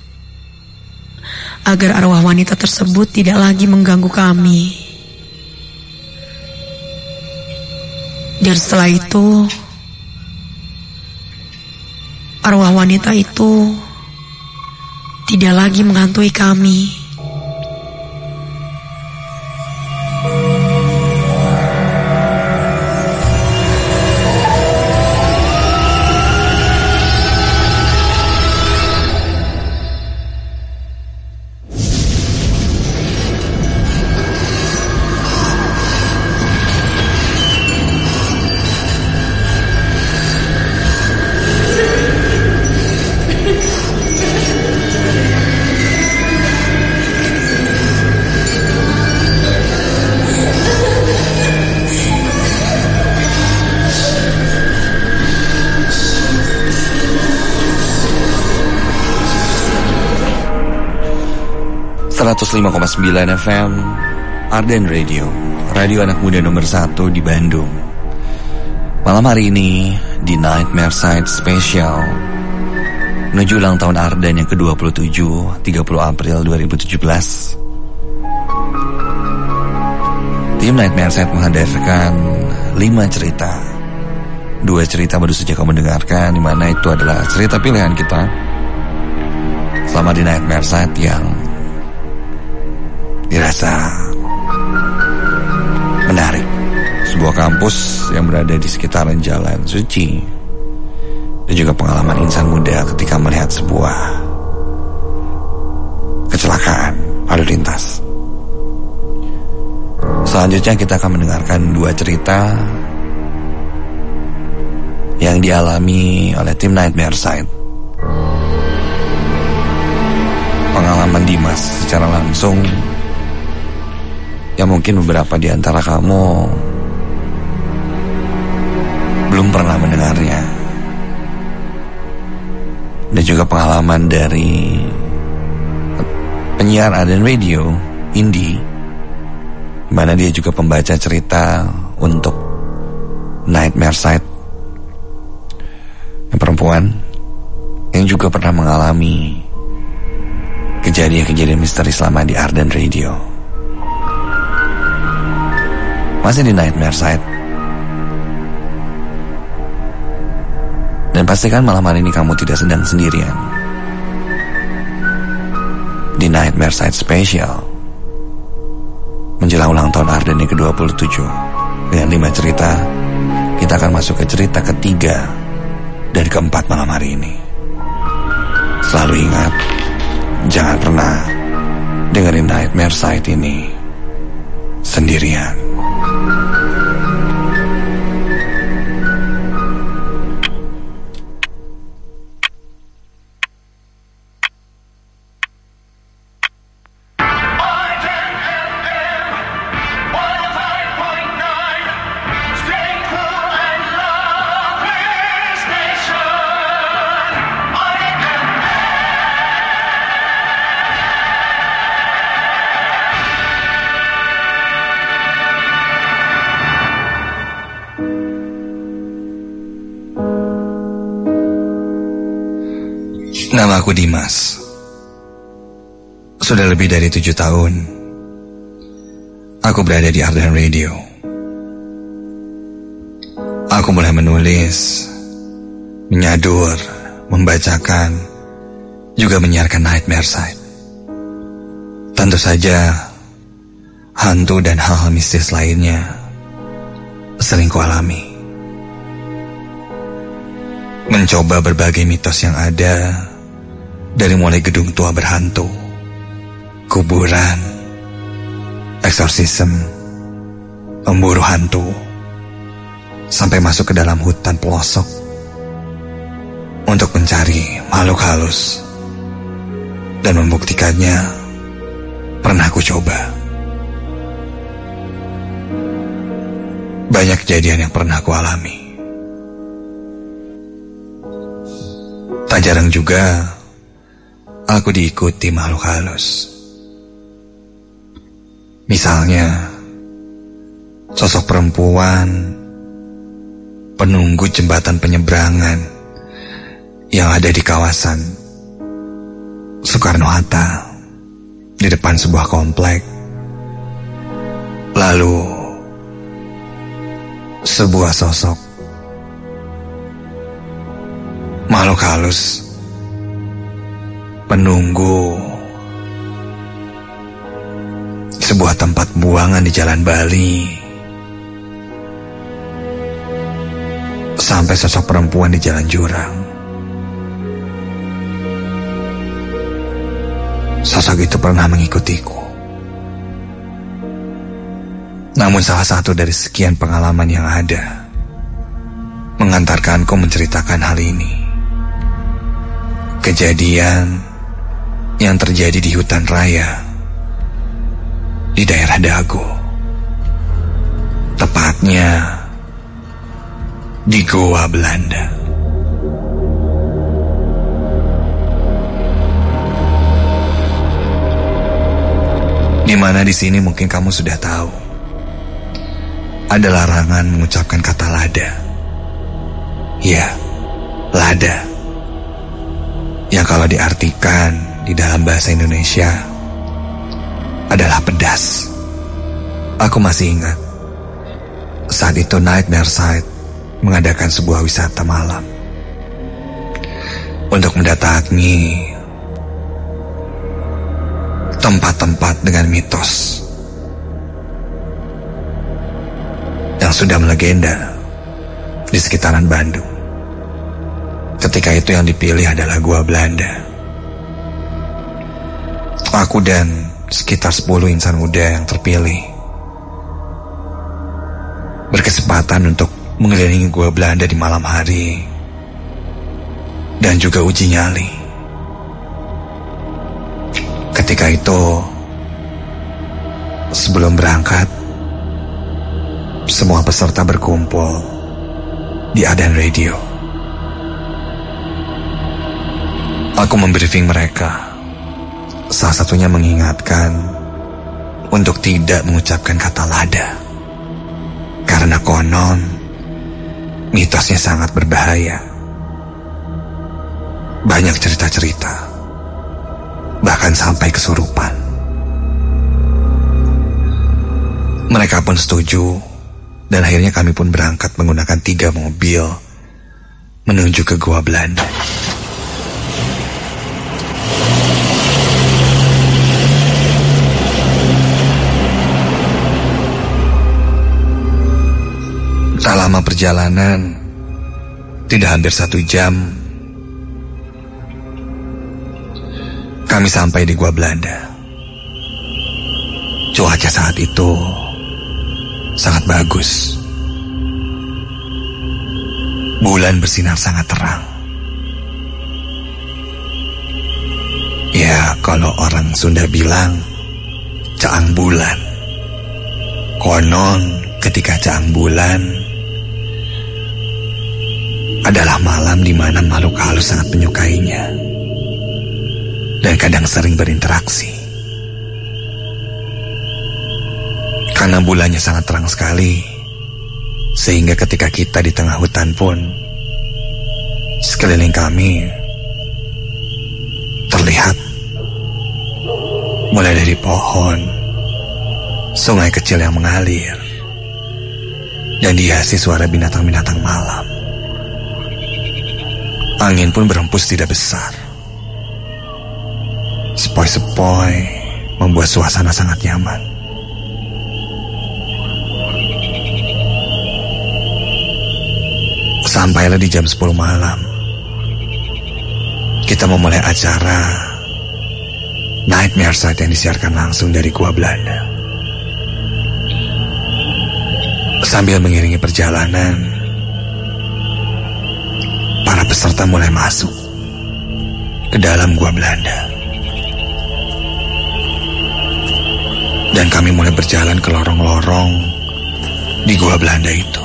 agar arwah wanita tersebut tidak lagi mengganggu kami. Dan setelah itu, arwah wanita itu tidak lagi menghantui kami. .9 FM Arden Radio, radio anak muda nomor 1 di Bandung. Malam hari ini di Nightmare Side Special menuju ulang tahun Arden yang ke-27 30 April 2017. Tim Nightmare Side menghadirkan 5 cerita. 2 cerita baru saja kamu dengarkan, di mana itu adalah cerita pilihan kita selama di Nightmare Side yang dirasa menarik. Sebuah kampus yang berada di sekitaran jalan suci, dan juga pengalaman insan muda ketika melihat sebuah kecelakaan lalu lintas. Selanjutnya kita akan mendengarkan dua cerita yang dialami oleh tim Nightmare Side. Pengalaman Dimas secara langsung yang mungkin beberapa di antara kamu belum pernah mendengarnya. Dan juga pengalaman dari penyiar Arden Radio, Indi, di mana dia juga pembaca cerita untuk Nightmare Side, yang perempuan yang juga pernah mengalami kejadian-kejadian misteri selama di Arden Radio. Masih di Nightmare Side. Dan pastikan malam hari ini kamu tidak sedang sendirian. Di Nightmare Side Special, menjelang ulang tahun Arden yang ke-27, dengan 5 cerita, kita akan masuk ke cerita ketiga dan keempat malam hari ini. Selalu ingat, jangan pernah dengerin Nightmare Side ini sendirian. Nama aku Dimas. Sudah lebih dari 7 tahun aku berada di Arden Radio. Aku mulai menulis, menyadur, membacakan, juga menyiarkan Nightmare Side. Tentu saja hantu dan hal-hal mistis lainnya sering kualami. Mencoba berbagai mitos yang ada, dari mulai gedung tua berhantu, kuburan, eksorsisme, memburu hantu, sampai masuk ke dalam hutan pelosok untuk mencari makhluk halus. Dan membuktikannya pernah aku coba. Banyak kejadian yang pernah aku alami. Tak jarang juga aku diikuti makhluk halus. Misalnya, sosok perempuan penunggu jembatan penyeberangan yang ada di kawasan Soekarno-Hatta, di depan sebuah komplek. Lalu, sebuah sosok makhluk halus penunggu sebuah tempat buangan di Jalan Bali, sampai sosok perempuan di Jalan Jurang. Sosok itu pernah mengikutiku. Namun salah satu dari sekian pengalaman yang ada mengantarkanku menceritakan hal ini. Kejadian yang terjadi di hutan raya di daerah Dago, tepatnya di Goa, Belanda. Di mana di sini mungkin kamu sudah tahu, ada larangan mengucapkan kata lada. Ya, lada. Yang kalau diartikan di dalam bahasa Indonesia adalah pedas. Aku masih ingat saat itu Nightmare Side mengadakan sebuah wisata malam untuk mendatangi tempat-tempat dengan mitos yang sudah melegenda di sekitaran Bandung. Ketika itu yang dipilih adalah Gua Belanda. Aku dan sekitar 10 insan muda yang terpilih berkesempatan untuk mengelilingi Gua Belanda di malam hari dan juga uji nyali. Ketika itu, sebelum berangkat, semua peserta berkumpul di Adan Radio. Aku membriefing mereka, salah satunya mengingatkan untuk tidak mengucapkan kata lada, karena konon mitosnya sangat berbahaya. Banyak cerita-cerita, bahkan sampai kesurupan. Mereka pun setuju, dan akhirnya kami pun berangkat menggunakan 3 mobil menuju ke Gua Belanda. Tak lama perjalanan, tidak hampir 1 jam, kami sampai di Gua Belanda. Cuaca saat itu sangat bagus. Bulan bersinar sangat terang. Ya, kalau orang Sunda bilang caang bulan. Konon ketika caang bulan adalah malam di mana makhluk halus sangat menyukainya dan kadang sering berinteraksi. Karena bulannya sangat terang sekali, sehingga ketika kita di tengah hutan pun, sekeliling kami terlihat mulai dari pohon, sungai kecil yang mengalir, dan dihiasi suara binatang-binatang malam. Angin pun berhembus tidak besar. Sepoi-sepoi membuat suasana sangat nyaman. Sampailah di jam 10 malam, kita memulai acara Nightmare Sight yang disiarkan langsung dari Gua Belanda. Sambil mengiringi perjalanan, para peserta mulai masuk ke dalam Gua Belanda. Dan kami mulai berjalan ke lorong-lorong di Gua Belanda itu.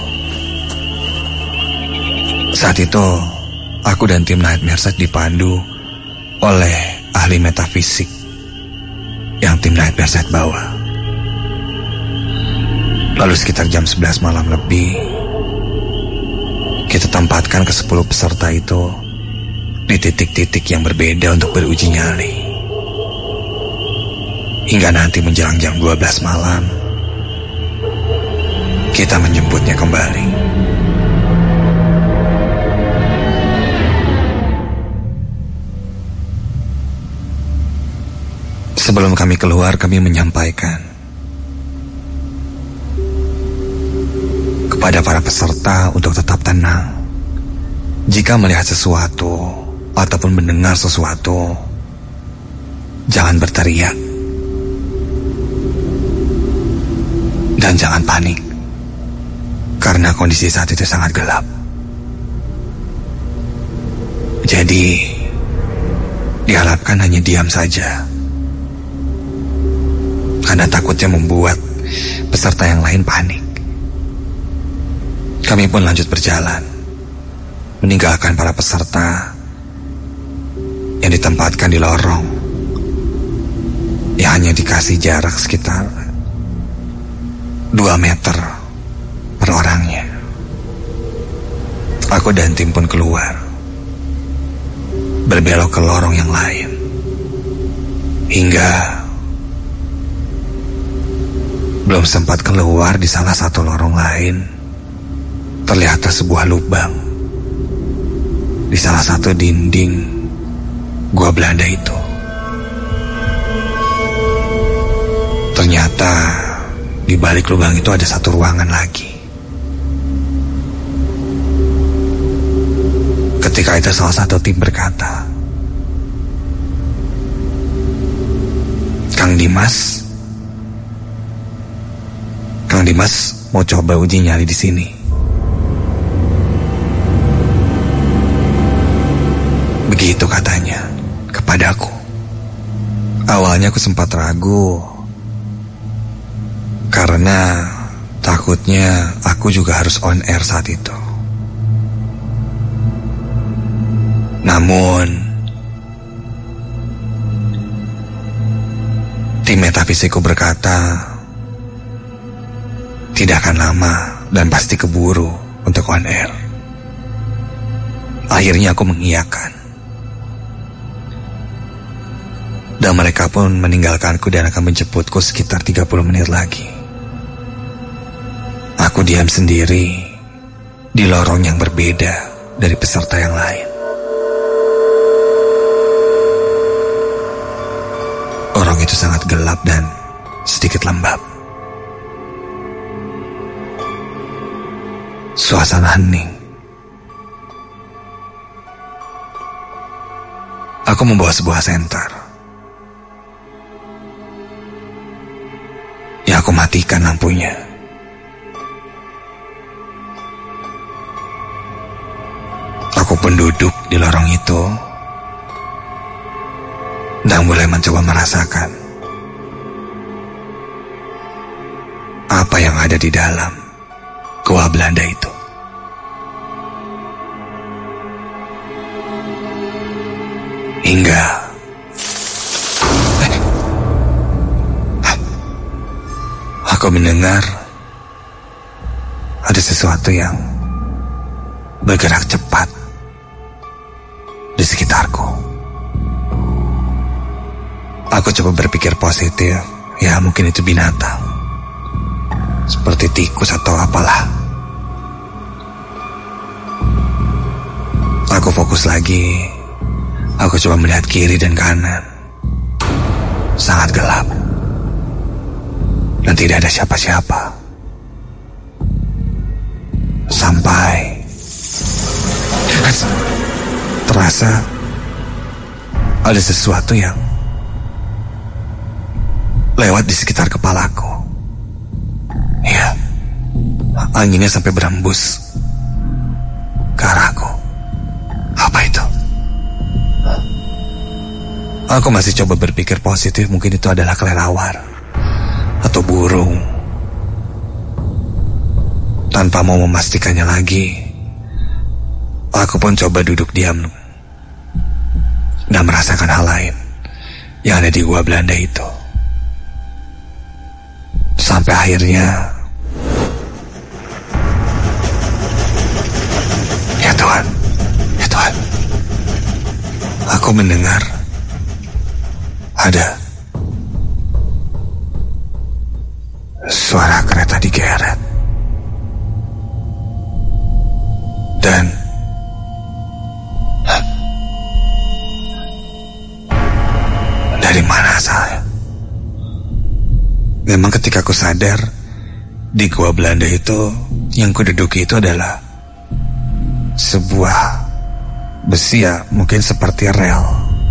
Saat itu, aku dan tim Nightmare Sight dipandu oleh ahli metafisik yang tim Nightmare Sight bawa. Lalu sekitar jam 11 malam lebih, kita tempatkan ke 10 peserta itu di titik-titik yang berbeda untuk beruji nyali. Hingga nanti menjelang jam 12 malam, kita menjemputnya kembali. Sebelum kami keluar, kami menyampaikan kepada para peserta untuk tetap tenang. Jika melihat sesuatu ataupun mendengar sesuatu, jangan berteriak dan jangan panik, karena kondisi saat itu sangat gelap. Jadi, diharapkan hanya diam saja, karena takutnya membuat peserta yang lain panik. Kami pun lanjut berjalan, meninggalkan para peserta yang ditempatkan di lorong yang hanya dikasih jarak sekitar 2 meter per orangnya. Aku dan tim pun keluar, berbelok ke lorong yang lain, hingga belum sempat keluar di salah satu lorong lain, terlihat sebuah lubang di salah satu dinding Gua Belanda itu. Ternyata di balik lubang itu ada satu ruangan lagi. Ketika itu salah satu tim berkata, Kang Dimas mau coba uji nyali di sini. Begitu katanya kepadaku. Awalnya aku sempat ragu karena takutnya aku juga harus on air saat itu. Namun tim metafisiku berkata tidak akan lama dan pasti keburu untuk on air. Akhirnya aku mengiyakan. Dan mereka pun meninggalkanku dan akan menjemputku sekitar 30 menit lagi. Aku diam sendiri di lorong yang berbeda dari peserta yang lain. Lorong itu sangat gelap dan sedikit lembab. Suasana hening. Aku membawa sebuah senter. Ya, aku matikan lampunya. Aku pun duduk di lorong itu dan mulai mencoba merasakan apa yang ada di dalam Goa Belanda itu. Hingga aku mendengar ada sesuatu yang bergerak cepat di sekitarku. Aku coba berpikir positif, ya mungkin itu binatang, seperti tikus atau apalah. Aku fokus lagi. Aku coba melihat kiri dan kanan. Sangat gelap. Dan tidak ada siapa-siapa. Sampai terasa ada sesuatu yang lewat di sekitar kepalaku. Ya, anginnya sampai berembus ke arahku. Apa itu? Aku masih coba berpikir positif, mungkin itu adalah kelelawar atau burung. Tanpa mau memastikannya lagi, aku pun coba duduk diam dan merasakan hal lain yang ada di Goa Belanda itu. Sampai akhirnya, ya Tuhan, aku mendengar ada suara kereta digeret. Dan dari mana asalnya? Memang ketika aku sadar di Goa Belanda itu yang kududuki itu adalah sebuah besi, ya mungkin seperti rel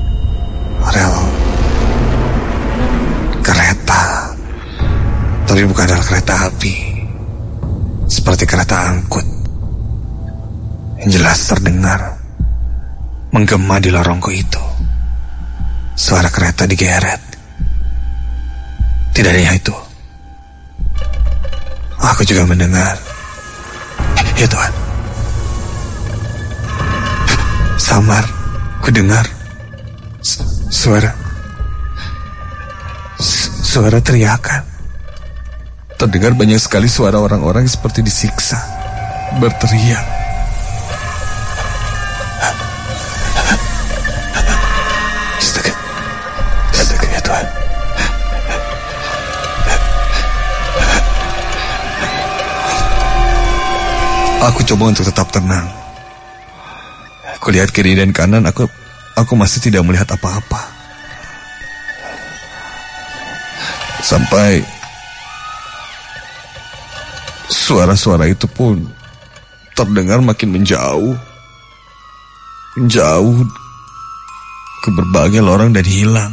kereta, tapi bukan rel kereta api, seperti kereta angkut. Yang jelas terdengar menggema di lorongku itu suara kereta digeret. Tidak hanya itu, aku juga mendengar, ya Tuhan, samar ku dengar suara teriakan. Terdengar banyak sekali suara orang-orang seperti disiksa, berteriak. Astaga, ya Tuhan. Aku coba untuk tetap tenang. Aku lihat kiri dan kanan, aku masih tidak melihat apa-apa. Sampai Suara-suara itu pun terdengar makin menjauh ke berbagai lorong dan hilang.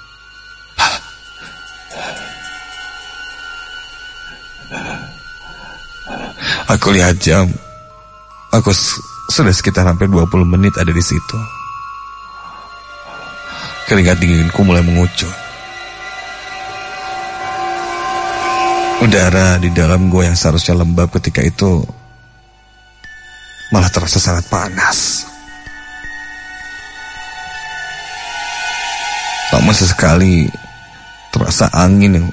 Aku lihat jam. Aku sudah sekitar hampir 20 menit ada di situ. Keringat dinginku mulai mengucur. Udara di dalam gua yang seharusnya lembab ketika itu malah terasa sangat panas. Lama sesekali terasa angin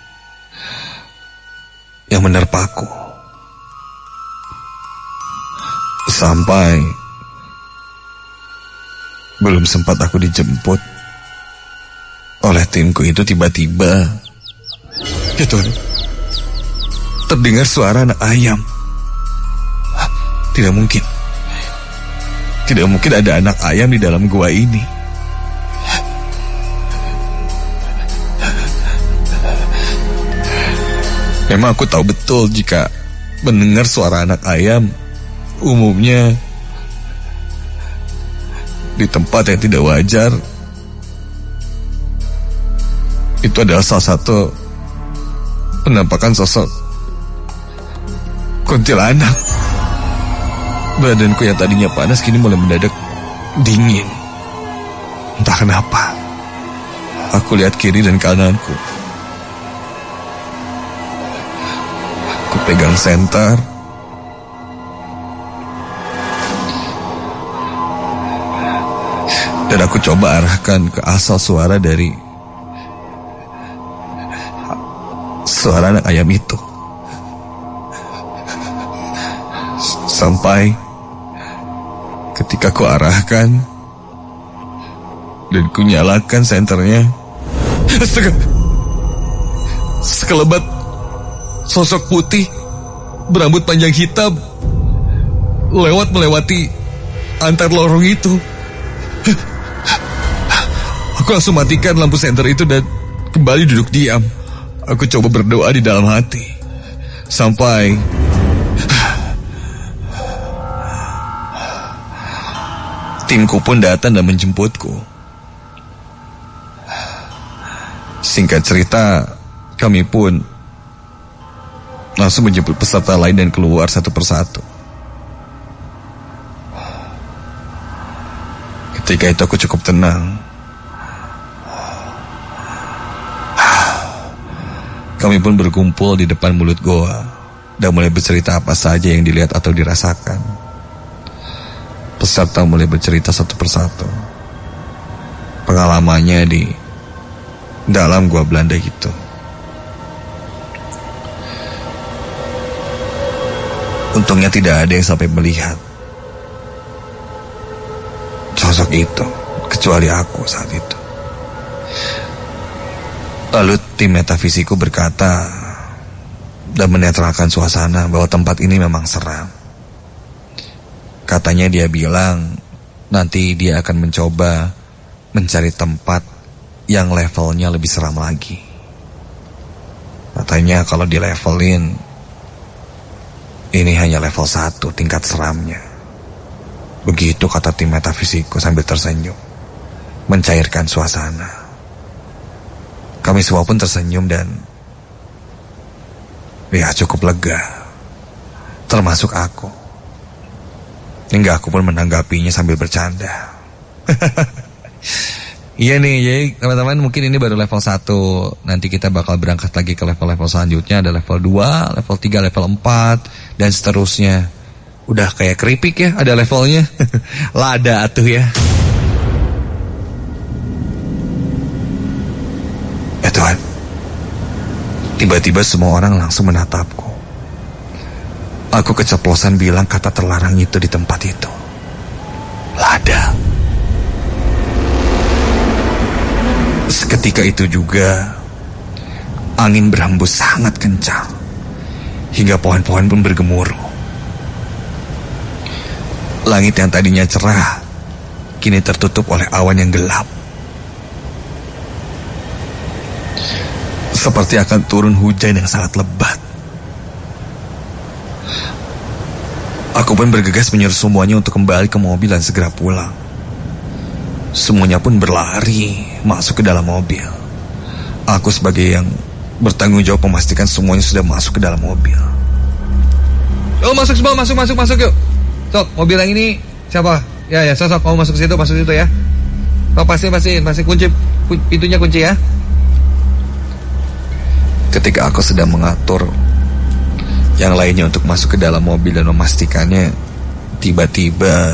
yang menerpaku. Sampai belum sempat aku dijemput oleh timku itu, tiba-tiba itu terdengar suara anak ayam. Tidak mungkin ada anak ayam di dalam gua ini. Memang aku tahu betul jika mendengar suara anak ayam umumnya di tempat yang tidak wajar, itu adalah salah satu penampakan sosok kuntilanak. Badanku yang tadinya panas kini mulai mendadak dingin. Entah kenapa. Aku lihat kiri dan kananku. Aku pegang senter. Dan aku coba arahkan ke asal suara dari suara anak ayam itu. Sampai ketika ku arahkan dan ku nyalakan senternya, sekelebat sosok putih berambut panjang hitam melewati antar lorong itu. Aku langsung matikan lampu senter itu dan kembali duduk diam. Aku coba berdoa di dalam hati. Sampai timku pun datang dan menjemputku. Singkat cerita, kami pun langsung menjemput peserta lain dan keluar satu persatu. Ketika itu aku cukup tenang. Kami pun berkumpul di depan mulut goa dan mulai bercerita apa saja yang dilihat atau dirasakan. Peserta mulai bercerita satu persatu pengalamannya di dalam gua Belanda itu. Untungnya tidak ada yang sampai melihat sosok itu kecuali aku saat itu. Lalu tim metafisiku berkata dan menetralkan suasana bahwa tempat ini memang seram. Katanya dia bilang nanti dia akan mencoba mencari tempat yang levelnya lebih seram lagi. Katanya kalau di levelin, ini hanya level 1 tingkat seramnya. Begitu kata tim metafisiku sambil tersenyum, mencairkan suasana. Kami semua pun tersenyum dan ya cukup lega, termasuk aku. Hingga aku pun menanggapinya sambil bercanda. Iya nih, jadi teman-teman mungkin ini baru level 1. Nanti kita bakal berangkat lagi ke level-level selanjutnya. Ada level 2, level 3, level 4 dan seterusnya. Udah kayak keripik ya, ada levelnya. Lada atuh ya. Ya Tuhan, tiba-tiba semua orang langsung menatapku. Aku keceplosan bilang kata terlarang itu di tempat itu. Lada. Seketika itu juga angin berhembus sangat kencang hingga pohon-pohon pun bergemuruh. Langit yang tadinya cerah kini tertutup oleh awan yang gelap. Seperti akan turun hujan yang sangat lebat. Aku pun bergegas menyuruh semuanya untuk kembali ke mobil dan segera pulang. Semuanya pun berlari masuk ke dalam mobil. Aku sebagai yang bertanggung jawab memastikan semuanya sudah masuk ke dalam mobil. Oh, masuk semua, masuk yuk. Sok, mobil yang ini siapa? Ya, sok, kamu masuk situ ya. Oh, pastiin, kunci pintunya kunci ya. Ketika aku sedang mengatur yang lainnya untuk masuk ke dalam mobil dan memastikannya, tiba-tiba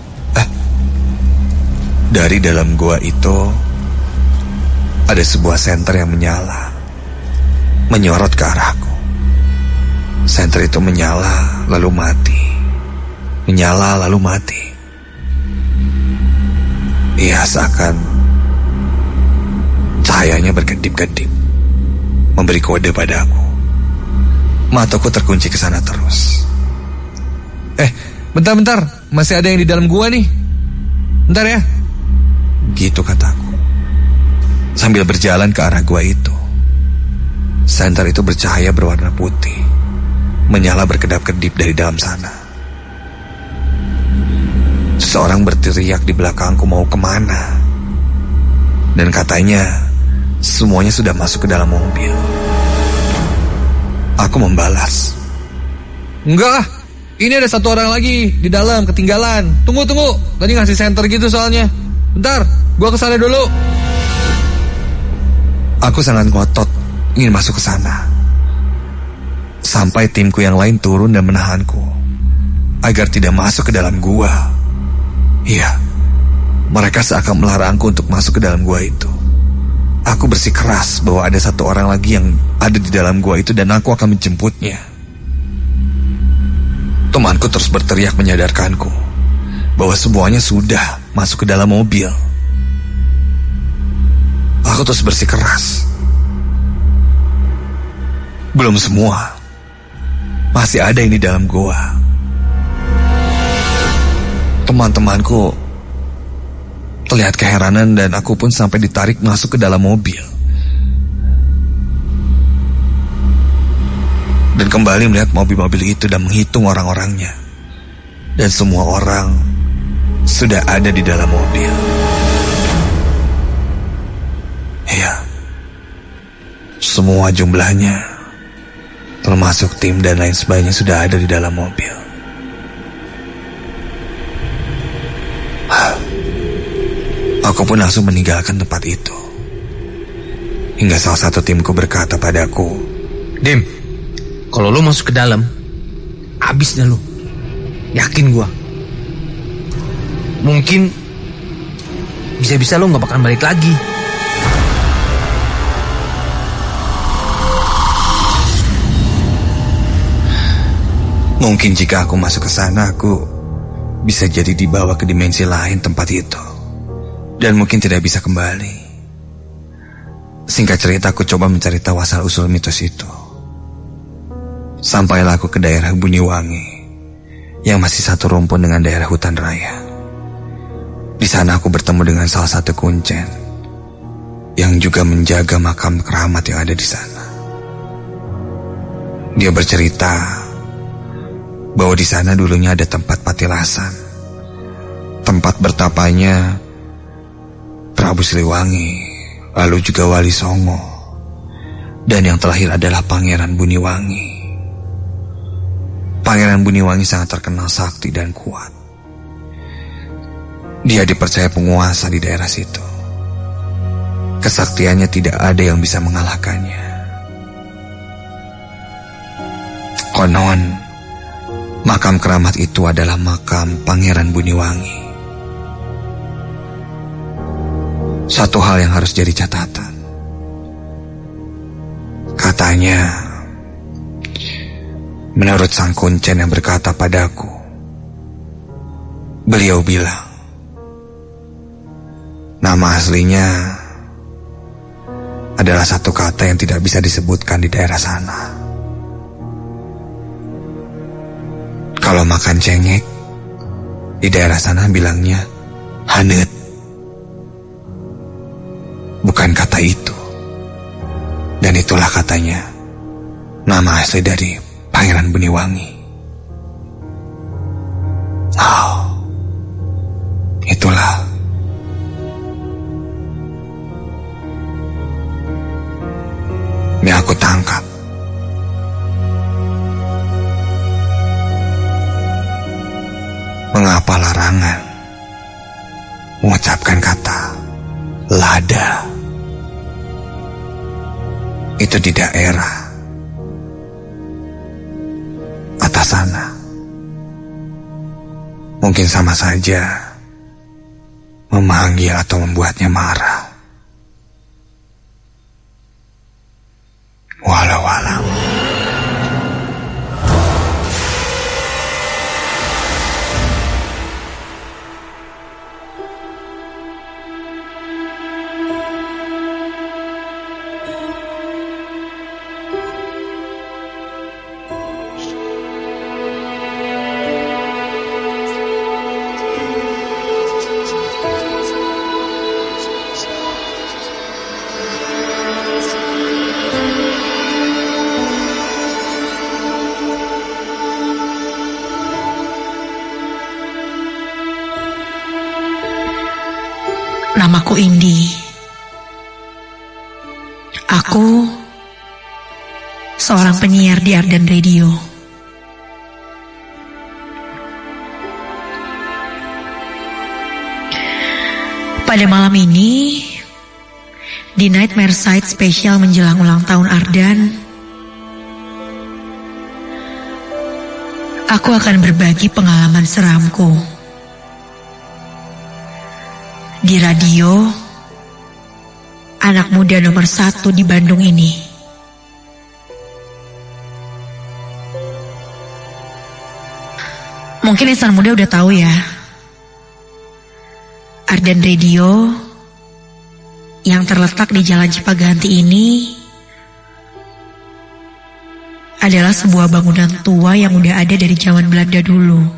dari dalam gua itu ada sebuah senter yang menyala, menyorot ke arahku. Senter itu menyala lalu mati, menyala lalu mati. Ia seakan cahayanya berkedip-kedip, memberi kode padaku. Mataku terkunci ke sana terus. Bentar, masih ada yang di dalam gua nih. Bentar ya. Gitu kataku, sambil berjalan ke arah gua itu. Senter itu bercahaya berwarna putih, menyala berkedap-kedip dari dalam sana. Seseorang berteriak di belakangku mau kemana, dan katanya semuanya sudah masuk ke dalam mobil. Aku membalas, Enggak, ini ada satu orang lagi di dalam ketinggalan. Tunggu, tadi ngasih senter gitu soalnya. Bentar, gua kesana dulu. Aku sangat ngotot ingin masuk ke sana, sampai timku yang lain turun dan menahanku agar tidak masuk ke dalam gua. Iya, mereka seakan melarangku untuk masuk ke dalam gua itu. Aku bersikeras bahwa ada satu orang lagi yang ada di dalam gua itu dan aku akan menjemputnya. Temanku terus berteriak menyadarkanku bahwa semuanya sudah masuk ke dalam mobil. Aku terus bersikeras. Belum semua, masih ada yang di dalam gua. Teman-temanku terlihat keheranan dan aku pun sampai ditarik masuk ke dalam mobil. Dan kembali melihat mobil-mobil itu dan menghitung orang-orangnya. Dan semua orang sudah ada di dalam mobil. Iya, semua jumlahnya, termasuk tim dan lain sebagainya, sudah ada di dalam mobil. Aku pun langsung meninggalkan tempat itu. Hingga salah satu timku berkata padaku, Dim, kalau lu masuk ke dalam, habis dah lu. Yakin gua. Mungkin bisa-bisa lu gak bakal balik lagi. mungkin jika aku masuk ke sana, aku bisa jadi dibawa ke dimensi lain tempat itu. Dan mungkin tidak bisa kembali. Singkat cerita, aku coba mencari tahu asal-usul mitos itu. Sampailah aku ke daerah Buniwangi, yang masih satu rumpun dengan daerah hutan raya. Di sana aku bertemu dengan salah satu kuncen, yang juga menjaga makam keramat yang ada di sana. Dia bercerita bahwa di sana dulunya ada tempat patilasan, tempat bertapanya Prabu Siliwangi, lalu juga Wali Songo, dan yang terakhir adalah Pangeran Buniwangi. Pangeran Buniwangi sangat terkenal sakti dan kuat. Dia dipercaya penguasa di daerah situ. Kesaktiannya tidak ada yang bisa mengalahkannya. Konon, makam keramat itu adalah makam Pangeran Buniwangi. Satu hal yang harus jadi catatan. Katanya, menurut sang kuncen yang berkata padaku, beliau bilang, nama aslinya adalah satu kata yang tidak bisa disebutkan di daerah sana. Kalau makan cengek, di daerah sana bilangnya hanet. Bukan kata itu. Dan itulah katanya nama asli dari Pangeran Buniwangi. aku tangkap. Mengapa larangan mengucapkan kata lada itu di daerah atas sana? Mungkin sama saja memanggil atau membuatnya marah. Walau alam. Namaku Indi. Aku seorang penyiar di Ardan Radio. Pada malam ini, di Nightmare Side spesial menjelang ulang tahun Ardan, aku akan berbagi pengalaman seramku di radio anak muda nomor 1 di Bandung ini. Mungkin insan muda udah tahu ya, Ardan Radio yang terletak di Jalan Cipaganti ini adalah sebuah bangunan tua yang udah ada dari zaman Belanda dulu.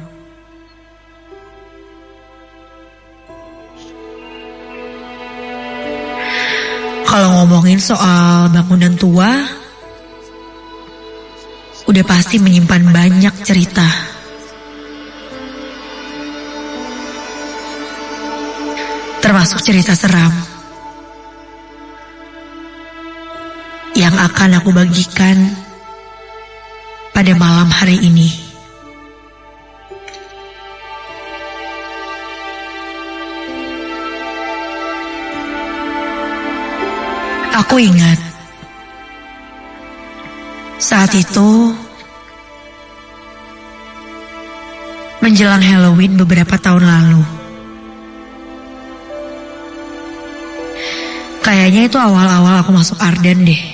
Kalau ngomongin soal bangunan tua, udah pasti menyimpan banyak cerita. Termasuk cerita seram yang akan aku bagikan pada malam hari ini. Aku ingat saat itu menjelang Halloween beberapa tahun lalu. Kayaknya itu awal-awal aku masuk Ardan deh.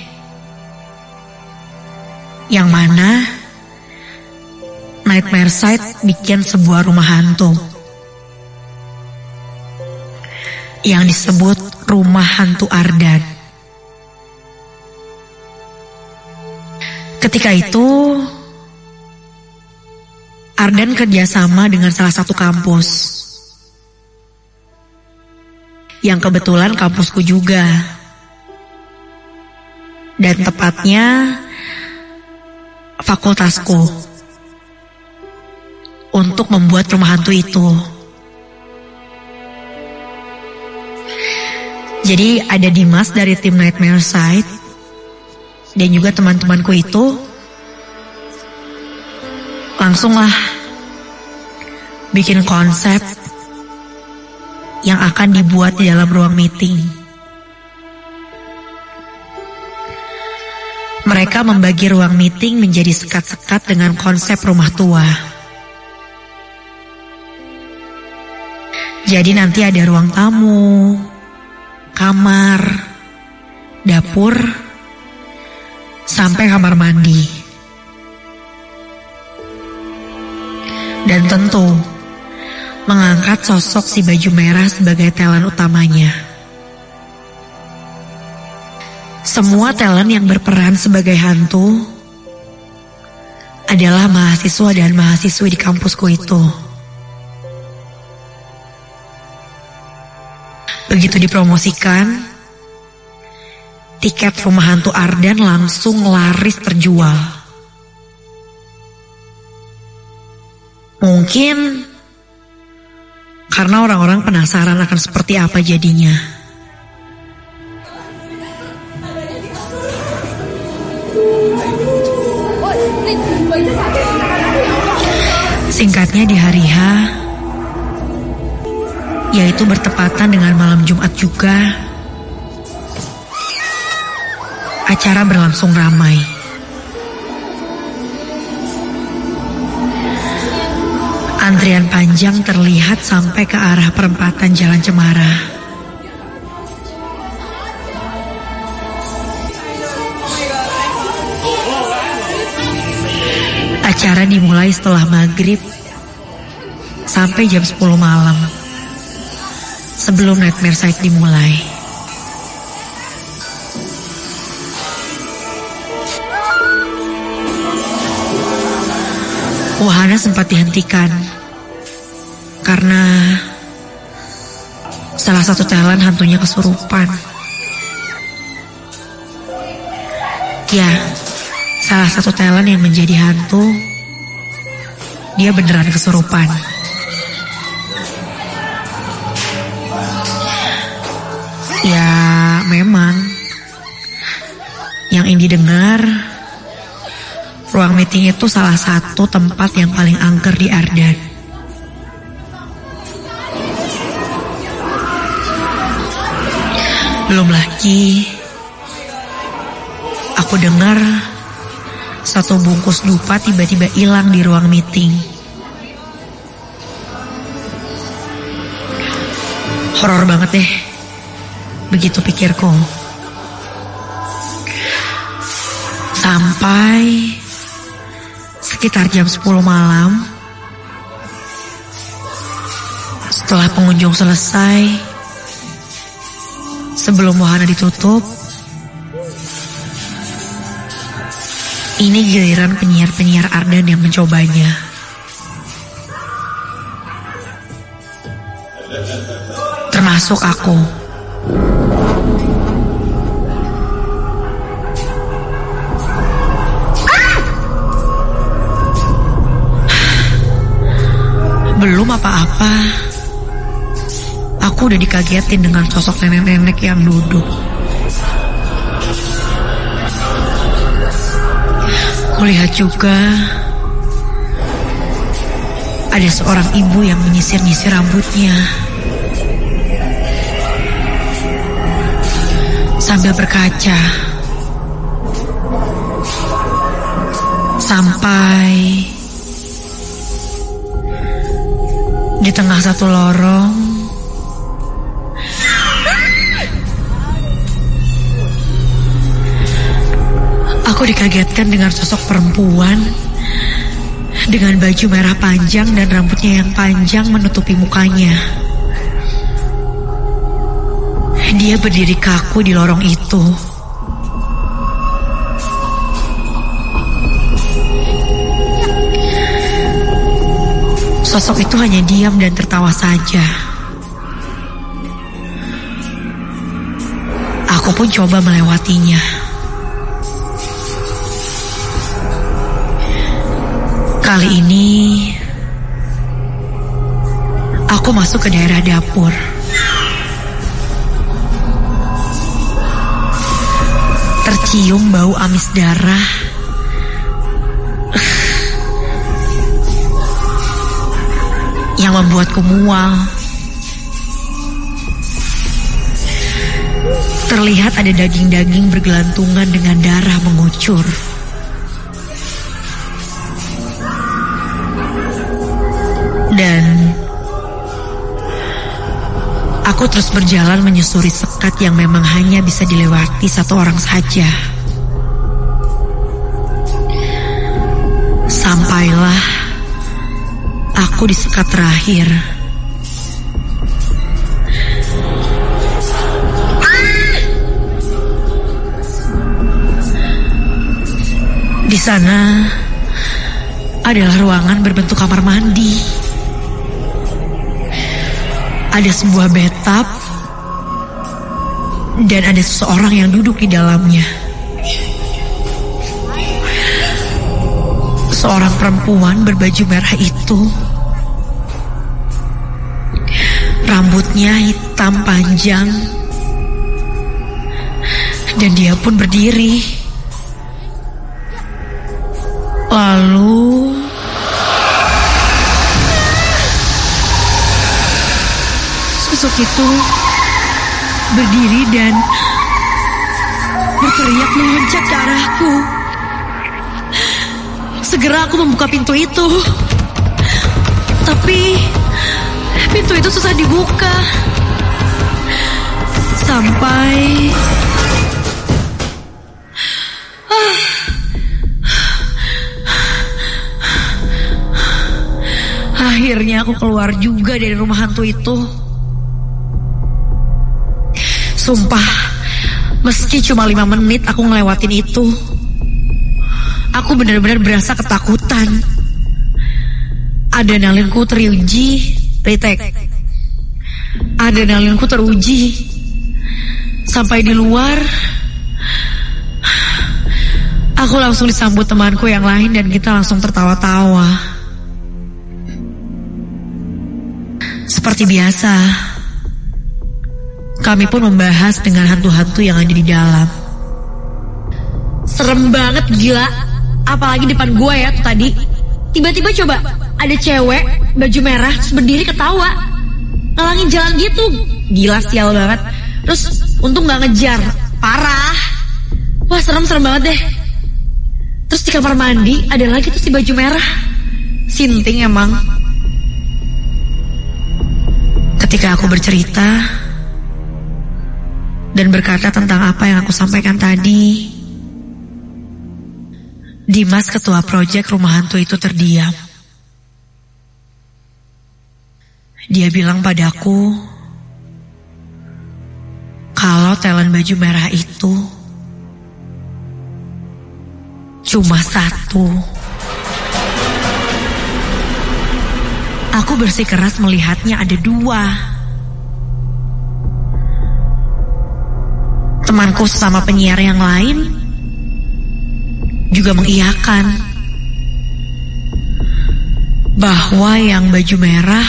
Yang mana Nightmare Side bikin sebuah rumah hantu yang disebut Rumah Hantu Ardan. Ketika itu, Ardan kerjasama dengan salah satu kampus, yang kebetulan kampusku juga, dan tepatnya fakultasku, untuk membuat rumah hantu itu. Jadi ada Dimas dari tim Nightmare Side, dan juga teman-temanku itu langsunglah bikin konsep yang akan dibuat di dalam ruang meeting. Mereka membagi ruang meeting menjadi sekat-sekat dengan konsep rumah tua. Jadi nanti ada ruang tamu, kamar, dapur, sampai kamar mandi. Dan tentu mengangkat sosok si baju merah sebagai talent utamanya. Semua talent yang berperan sebagai hantu adalah mahasiswa dan mahasiswi di kampusku itu. Begitu dipromosikan, tiket rumah hantu Ardan langsung laris terjual. Mungkin karena orang-orang penasaran akan seperti apa jadinya. Singkatnya di hari H, yaitu bertepatan dengan malam Jumat juga, acara berlangsung ramai. Antrian panjang terlihat sampai ke arah perempatan Jalan Cemara. Acara dimulai setelah maghrib sampai jam 10 malam, sebelum Nightmare Side dimulai. Wahana sempat dihentikan karena salah satu talent hantunya kesurupan. Ya, salah satu talent yang menjadi hantu, dia beneran kesurupan. Ya, memang yang Indi dengar, ruang meeting itu salah satu tempat yang paling angker di Ardan. Belum lagi, aku dengar satu bungkus dupa tiba-tiba hilang di ruang meeting. Horor banget deh, begitu pikirku. Sampai sekitar jam 10 malam, setelah pengunjung selesai, sebelum wahana ditutup, ini giliran penyiar-penyiar Ardan yang mencobanya. Termasuk aku. Belum apa-apa, aku udah dikagetin dengan sosok nenek-nenek yang duduk. Kulihat juga ada seorang ibu yang menyisir-nyisir rambutnya sambil berkaca. Sampai di tengah satu lorong, aku dikagetkan dengan sosok perempuan dengan baju merah panjang dan rambutnya yang panjang menutupi mukanya. Dia berdiri kaku di lorong itu. Sosok itu hanya diam dan tertawa saja. Aku pun coba melewatinya. Kali ini aku masuk ke daerah dapur. Tercium bau amis darah yang membuatku mual. Terlihat ada daging-daging bergelantungan dengan darah mengucur. Dan aku terus berjalan menyusuri sekat yang memang hanya bisa dilewati satu orang saja. Sampailah aku di sekat terakhir. Di sana adalah ruangan berbentuk kamar mandi. Ada sebuah bathtub dan ada seseorang yang duduk di dalamnya. Seorang perempuan berbaju merah itu, rambutnya hitam panjang, dan dia pun berdiri. Lalu sosok itu berdiri dan berteriak meloncat ke arahku. Segera aku membuka pintu itu. Tapi pintu itu susah dibuka. Sampai akhirnya aku keluar juga dari rumah hantu itu. Sumpah, meski cuma 5 menit aku ngelewatin itu, aku benar-benar berasa ketakutan. Adrenalinku teruji, adrenalinku teruji. Sampai di luar, aku langsung disambut temanku yang lain dan kita langsung tertawa-tawa. Seperti biasa, kami pun membahas dengan hantu-hantu yang ada di dalam. Serem banget gila. Apalagi depan gue ya tuh tadi. Tiba-tiba coba ada cewek baju merah terus berdiri ketawa, ngalangin jalan gitu. Gila, sial banget. Terus untung gak ngejar. Parah. Wah, serem-serem banget deh. Terus di kamar mandi ada lagi tuh si baju merah. Sinting emang. Ketika aku bercerita dan berkata tentang apa yang aku sampaikan tadi, Dimas, ketua proyek rumah hantu itu terdiam. Dia bilang padaku kalau talent baju merah itu cuma 1. Aku bersikeras melihatnya ada 2. Temanku sesama penyiar yang lain juga mengiyakan bahwa yang baju merah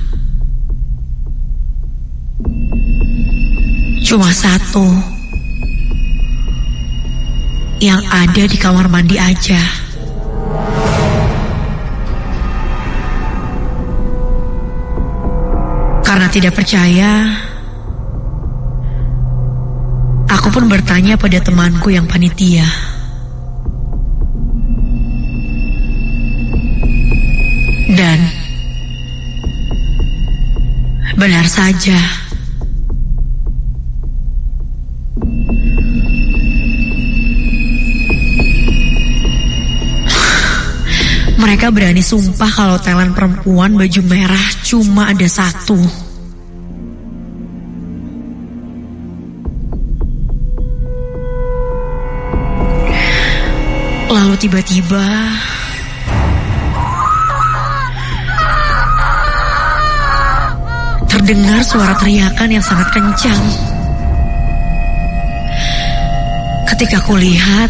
cuma 1, yang ada di kamar mandi aja. Karena tidak percaya, aku pun bertanya pada temanku yang panitia. Dan benar saja, mereka berani sumpah kalau talent perempuan baju merah cuma ada 1. Lalu tiba-tiba terdengar suara teriakan yang sangat kencang. Ketika aku lihat,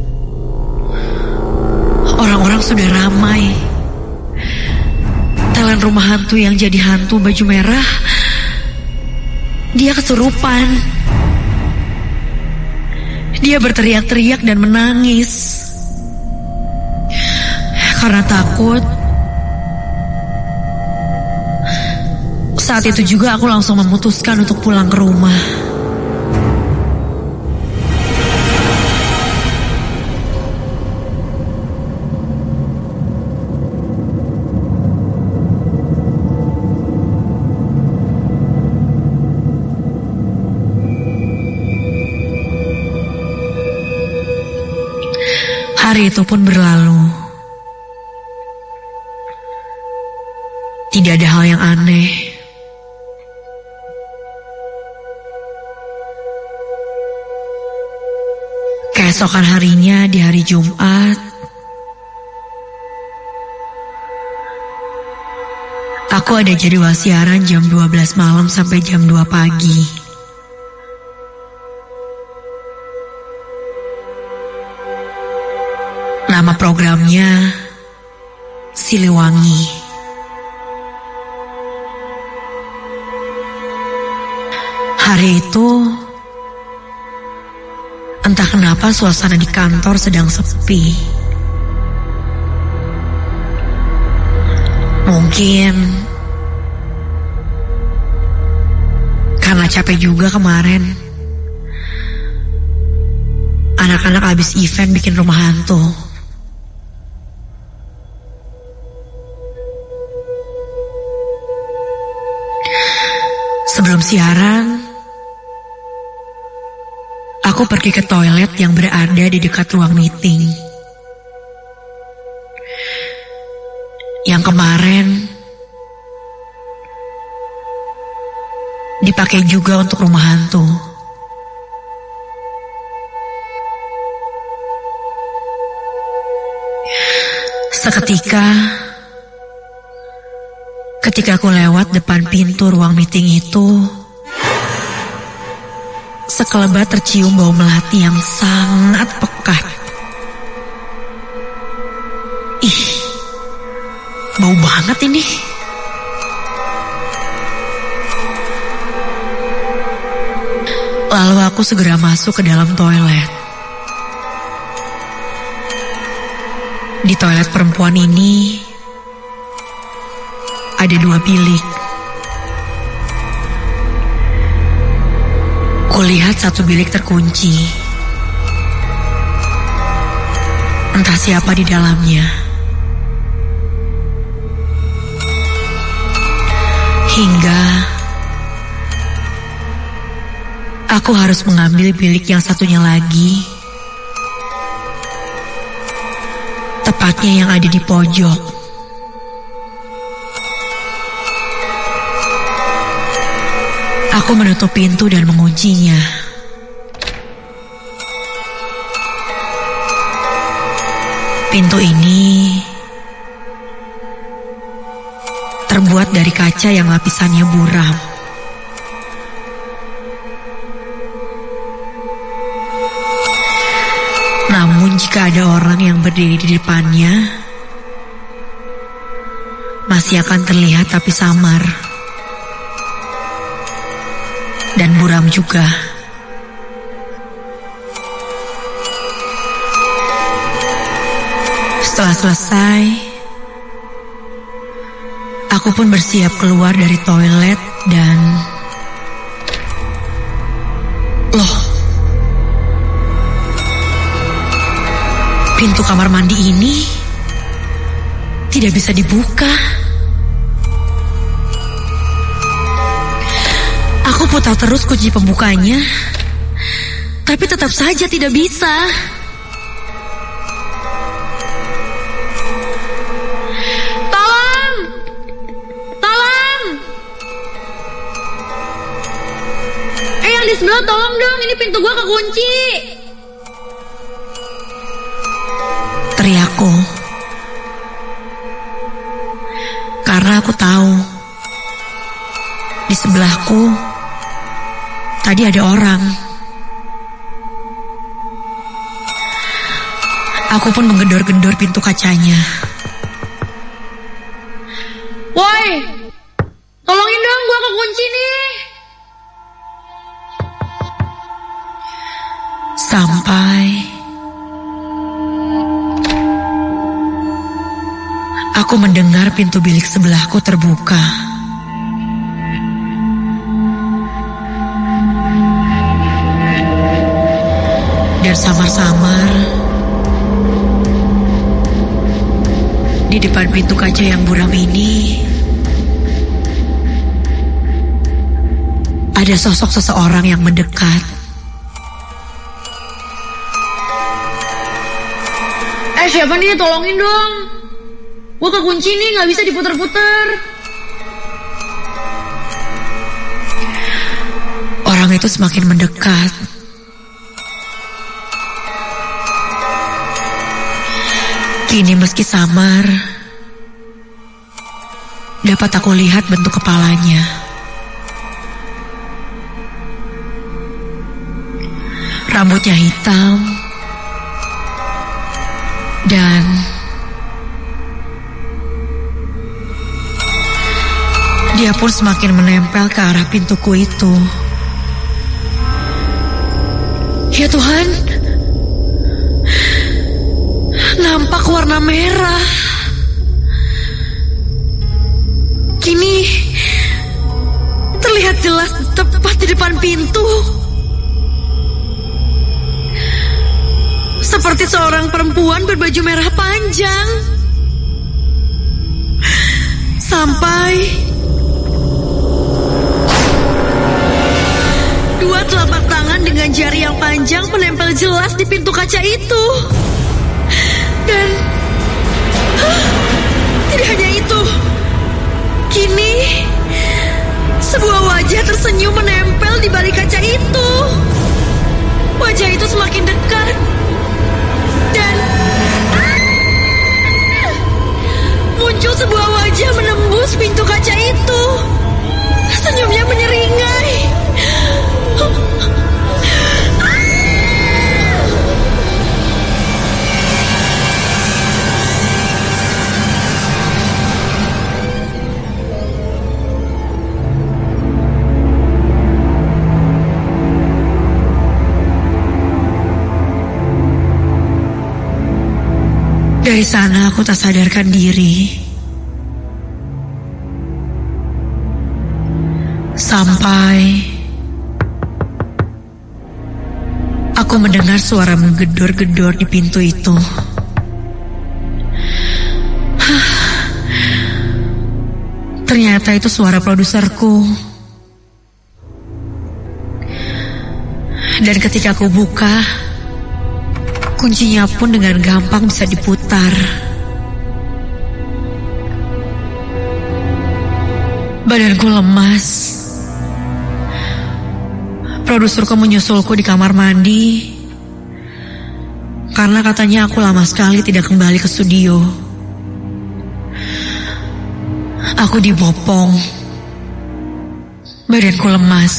orang-orang sudah ramai. Talent rumah hantu yang jadi hantu baju merah, dia kesurupan. Dia berteriak-teriak dan menangis karena takut. Saat itu juga aku langsung memutuskan untuk pulang ke rumah. Hari itu pun berlalu. Tidak ada hal yang aneh. Keesokan harinya di hari Jumat, aku ada jadwal siaran jam 12 malam sampai jam 2 pagi. Nama programnya Siliwangi. Hari itu, entah kenapa suasana di kantor sedang sepi. Mungkin karena capek juga kemarin. Anak-anak habis event bikin rumah hantu. Sebelum siaran, aku pergi ke toilet yang berada di dekat ruang meeting. Yang kemarin dipakai juga untuk rumah hantu. Seketika, ketika aku lewat depan pintu ruang meeting itu, sekelebat tercium bau melati yang sangat pekat. Ih, bau banget ini. Lalu aku segera masuk ke dalam toilet. Di toilet perempuan ini ada 2 bilik. Kulihat satu bilik terkunci. Entah siapa di dalamnya. Hingga aku harus mengambil bilik yang satunya lagi, tepatnya yang ada di pojok. Aku menutup pintu dan menguncinya. Pintu ini terbuat dari kaca yang lapisannya buram. Namun jika ada orang yang berdiri di depannya, masih akan terlihat tapi samar. Dan buram juga. Setelah selesai, aku pun bersiap keluar dari toilet dan... Loh, pintu kamar mandi ini tidak bisa dibuka. Aku putar terus kunci pembukanya, tapi tetap saja tidak bisa. Tolong! Tolong! Yang di sebelah tolong dong, ini pintu gua kekunci. Teriakku. Karena aku tahu di sebelahku tadi ada orang. Aku pun menggedor-gedor pintu kacanya. Woi, tolongin dong, gua kekunci nih. Sampai aku mendengar pintu bilik sebelahku terbuka. Dan samar-samar di depan pintu kaca yang buram ini ada sosok seseorang yang mendekat. Siapa nih? Tolongin dong. Gua kekunci nih, gak bisa diputer-puter. Orang itu semakin mendekat. Kini meski samar, dapat aku lihat bentuk kepalanya. Rambutnya hitam, dan dia pun semakin menempel ke arah pintuku itu. Ya Tuhan, nampak warna merah. kini terlihat jelas tepat di depan pintu. Seperti seorang perempuan berbaju merah panjang. Sampai dua telapak tangan dengan jari yang panjang menempel jelas di pintu kaca itu. Dan tidak hanya itu, kini sebuah wajah tersenyum menempel di balik kaca itu. Wajah itu semakin dekat. Dan muncul sebuah wajah menembus pintu kaca itu. Senyumnya menyeringai. Dari sana aku tak sadarkan diri. Sampai aku mendengar suara menggedor-gedor di pintu itu. Ternyata itu suara produserku. Dan ketika aku buka, kuncinya pun dengan gampang bisa diputar. Badanku lemas. Produserku menyusulku di kamar mandi karena katanya aku lama sekali tidak kembali ke studio. Aku dibopong. Badanku lemas.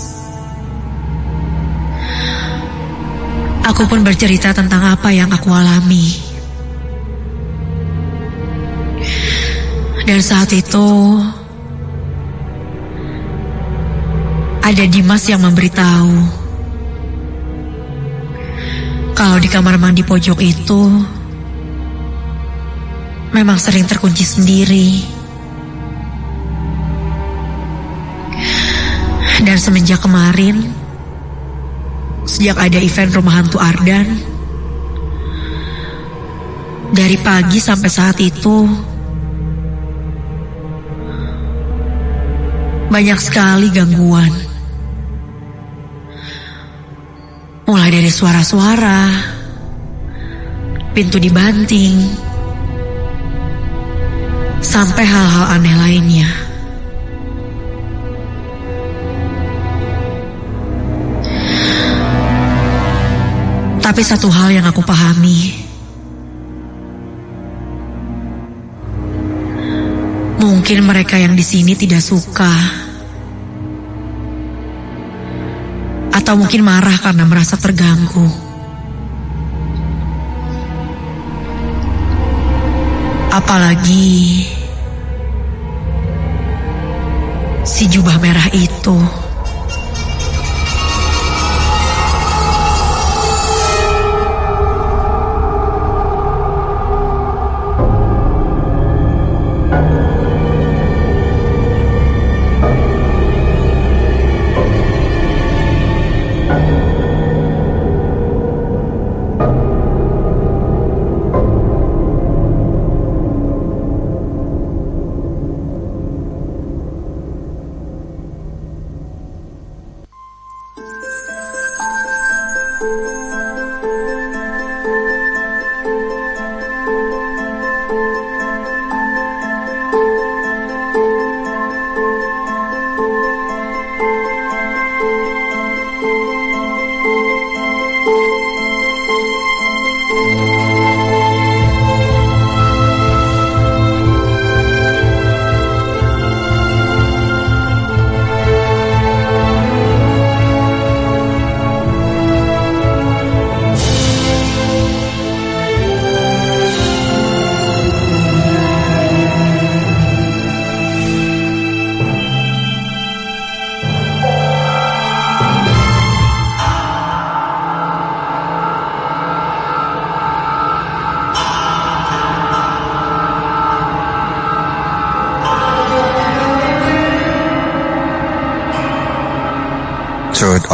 Aku pun bercerita tentang apa yang aku alami. Dan saat itu ada Dimas yang memberitahu kalau di kamar mandi pojok itu memang sering terkunci sendiri. Dan semenjak kemarin, sejak ada event Rumah Hantu Ardan, dari pagi sampai saat itu banyak sekali gangguan. Mulai dari suara-suara, pintu dibanting, sampai hal-hal aneh lainnya. Tapi satu hal yang aku pahami, mungkin mereka yang di sini tidak suka, atau mungkin marah karena merasa terganggu. Apalagi si jubah merah itu.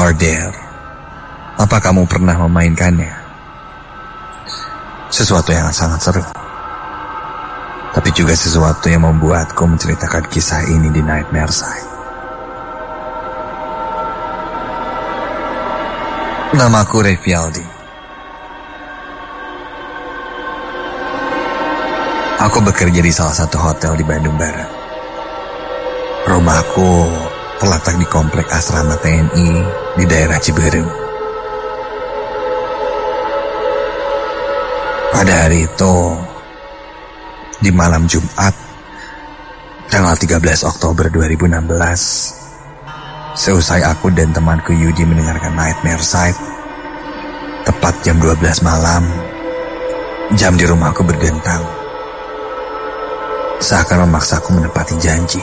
Order. Apa kamu pernah memainkannya? Sesuatu yang sangat seru, tapi juga sesuatu yang membuatku menceritakan kisah ini di Nightmare Side. Namaku Revialdi. Aku bekerja di salah satu hotel di Bandung Barat. Rumahku terletak di komplek asrama TNI di daerah Ciberem. Pada hari itu, di malam Jumat, tanggal 13 Oktober 2016, seusai aku dan temanku Yudi mendengarkan Nightmare Side, tepat jam 12 malam, jam di rumahku berdentang, seakan memaksaku menepati janji.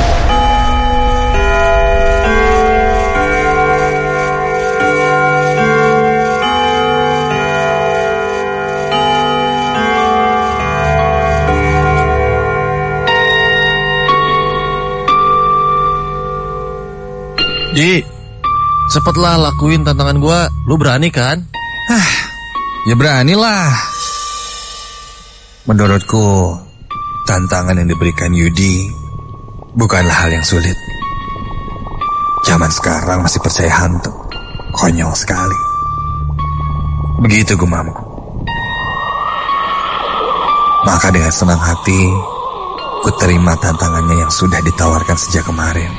Ji, cepetlah lakuin tantangan gua. Lu berani kan? Ya beranilah. Menurutku, tantangan yang diberikan Yudi bukanlah hal yang sulit. Zaman sekarang masih percaya hantu. Konyol sekali. Begitu gumamku. Maka dengan senang hati, ku terima tantangannya yang sudah ditawarkan sejak kemarin.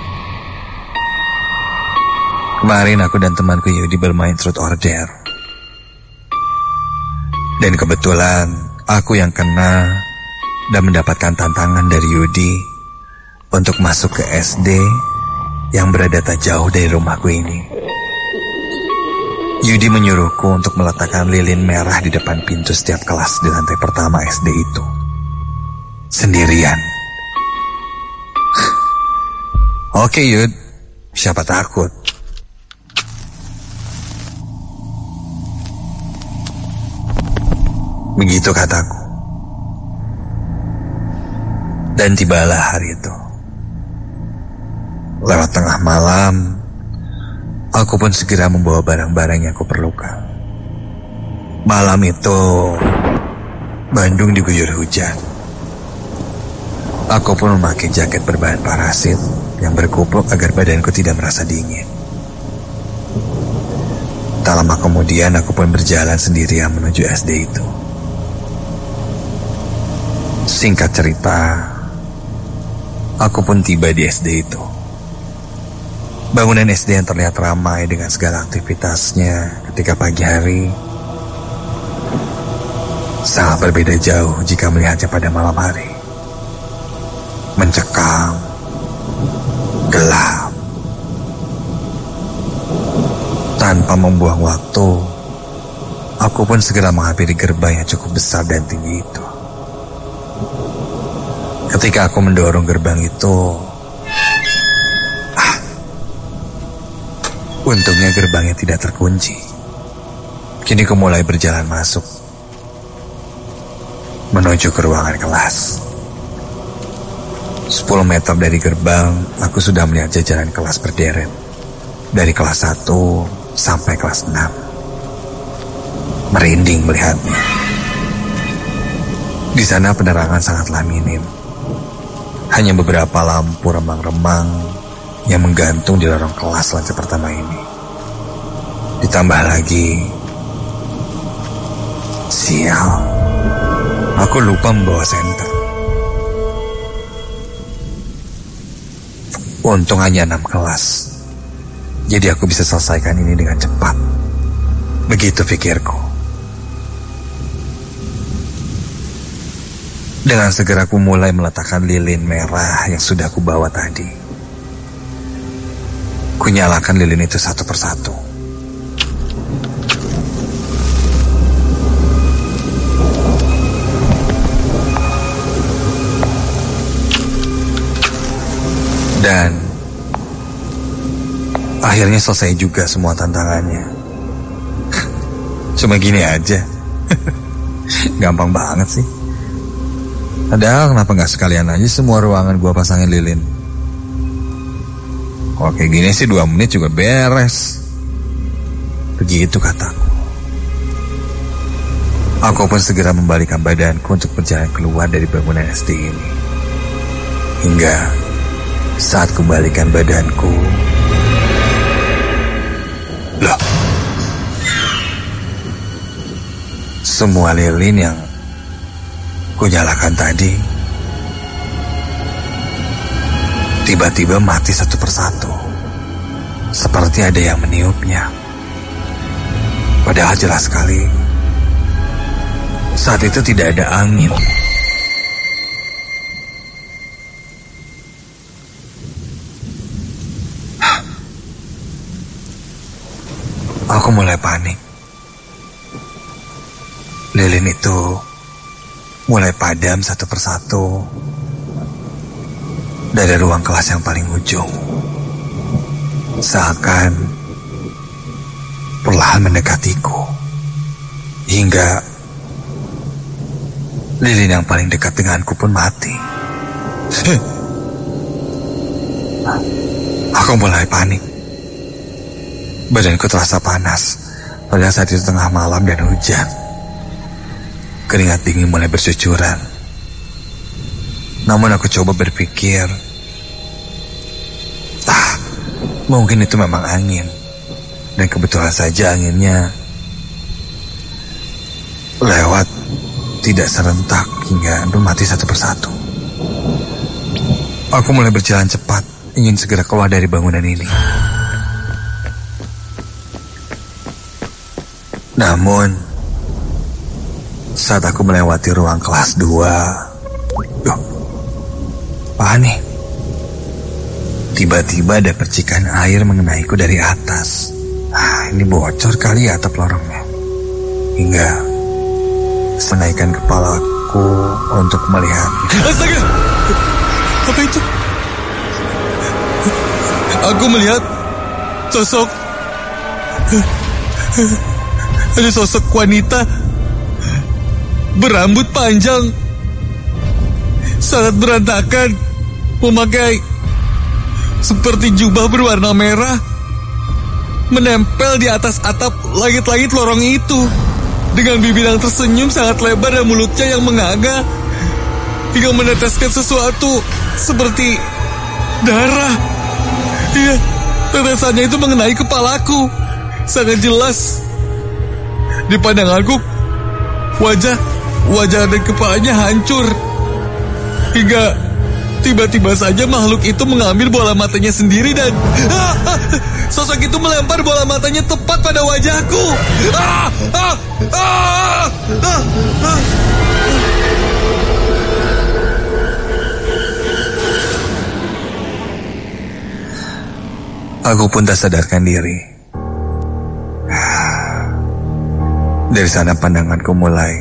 Kemarin aku dan temanku Yudi bermain Truth or Dare. Dan kebetulan aku yang kena dan mendapatkan tantangan dari Yudi untuk masuk ke SD yang berada tak jauh dari rumahku ini. Yudi menyuruhku untuk meletakkan lilin merah di depan pintu setiap kelas di lantai pertama SD itu. Sendirian. Oke Yud, siapa takut? Begitu kataku. Dan tibalah hari itu. Lewat tengah malam, aku pun segera membawa barang-barang yang kuperlukan. Malam itu, Bandung diguyur hujan. Aku pun memakai jaket berbahan parasit yang berkupluk agar badanku tidak merasa dingin. Tak lama kemudian aku pun berjalan sendirian menuju SD itu. Singkat cerita, aku pun tiba di SD itu. Bangunan SD yang terlihat ramai dengan segala aktivitasnya ketika pagi hari sangat berbeda jauh jika melihatnya pada malam hari. Mencekam, gelap. Tanpa membuang waktu, aku pun segera menghampiri gerbang yang cukup besar dan tinggi itu. Ketika aku mendorong gerbang itu, untungnya gerbangnya tidak terkunci. Kini aku mulai berjalan masuk menuju ke ruangan kelas. 10 meter dari gerbang, aku sudah melihat jajaran kelas berderet. Dari kelas 1 sampai kelas 6. Merinding melihatnya. Di sana penerangan sangatlah minim. Hanya beberapa lampu remang-remang yang menggantung di lorong kelas lantai pertama ini. Ditambah lagi, sial, aku lupa membawa senter. Untung hanya 6 kelas, jadi aku bisa selesaikan ini dengan cepat. Begitu pikirku. Dengan segera aku mulai meletakkan lilin merah yang sudah aku bawa tadi. Kunyalakan lilin itu satu persatu. Dan akhirnya selesai juga semua tantangannya. Cuma gini aja. Gampang banget sih. Padahal kenapa gak sekalian aja semua ruangan gua pasangin lilin. Kalau kayak gini sih 2 menit juga beres. Begitu kataku. Aku pun segera membalikan badanku untuk berjalan keluar dari bangunan SD ini. Hingga saat kembalikan badanku, loh, semua lilin yang kunyalakan tadi tiba-tiba mati satu persatu, seperti ada yang meniupnya. Padahal jelas sekali saat itu tidak ada angin. Aku mulai panik. Lilin itu mulai padam satu persatu dari ruang kelas yang paling ujung. Seakan perlahan mendekatiku. Hingga lilin yang paling dekat denganku pun mati. Aku mulai panik. Badanku terasa panas. Pada saat itu tengah malam dan hujan. Keringat dingin mulai bercucuran. Namun aku coba berpikir, mungkin itu memang angin. Dan kebetulan saja anginnya lewat tidak serentak hingga mati satu persatu. Aku mulai berjalan cepat, ingin segera keluar dari bangunan ini. Namun saat aku melewati ruang kelas 2, panik. Tiba-tiba ada percikan air mengenaiku dari atas. Ini bocor kali ya atap lorongnya. Hingga menaikkan kepalaku untuk melihatnya. Astaga! Apa itu? Aku melihat sosok. Ada sosok wanita berambut panjang, sangat berantakan, memakai seperti jubah berwarna merah, menempel di atas atap langit-langit lorong itu, dengan bibir yang tersenyum sangat lebar dan mulutnya yang menganga, hingga meneteskan sesuatu seperti darah. Iya, tetesannya itu mengenai kepalaku, sangat jelas. Di pandanganku, wajah dan kepalanya hancur. Hingga tiba-tiba saja makhluk itu mengambil bola matanya sendiri dan sosok itu melempar bola matanya tepat pada wajahku. Aku pun tak sadarkan diri. Dari sana pandanganku mulai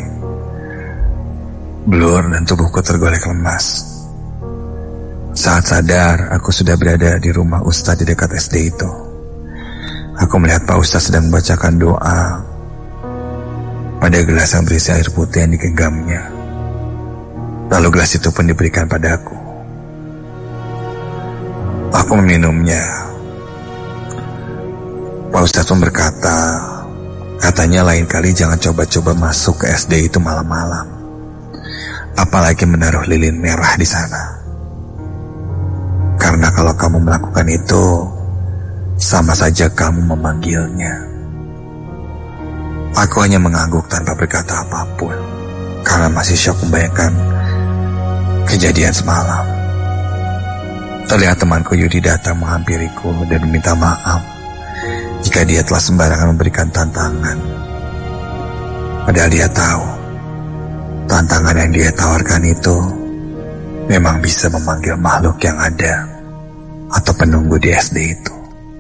blur dan tubuhku tergolek lemas. Saat sadar, aku sudah berada di rumah Ustadz di dekat SD itu. Aku melihat Pak Ustadz sedang membacakan doa pada gelas yang berisi air putih yang digenggamnya. Lalu gelas itu pun diberikan padaku. Aku meminumnya. Pak Ustadz pun berkata, katanya lain kali jangan coba-coba masuk ke SD itu malam-malam. Apalagi menaruh lilin merah di sana. Karena kalau kamu melakukan itu, sama saja kamu memanggilnya. Aku hanya mengangguk tanpa berkata apapun, karena masih syok membayangkan kejadian semalam. Terlihat temanku Yudi datang menghampiriku dan meminta maaf jika dia telah sembarangan memberikan tantangan. Padahal dia tahu, tantangan yang dia tawarkan itu memang bisa memanggil makhluk yang ada atau penunggu di SD itu.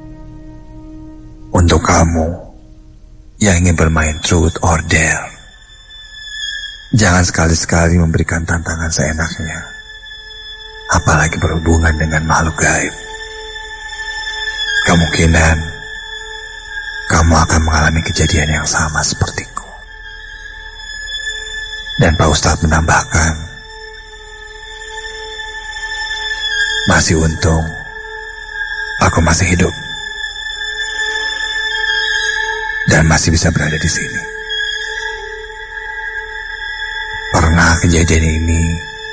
Untuk kamu yang ingin bermain truth or dare, jangan sekali-sekali memberikan tantangan seenaknya, apalagi berhubungan dengan makhluk gaib. Kemungkinan kamu akan mengalami kejadian yang sama sepertiku. Dan Pak Ustadz menambahkan, masih untung aku masih hidup. dan masih bisa berada di sini. Pernah kejadian ini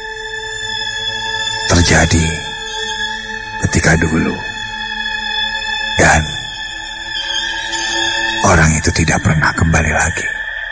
terjadi ketika dulu, dan orang itu tidak pernah kembali lagi.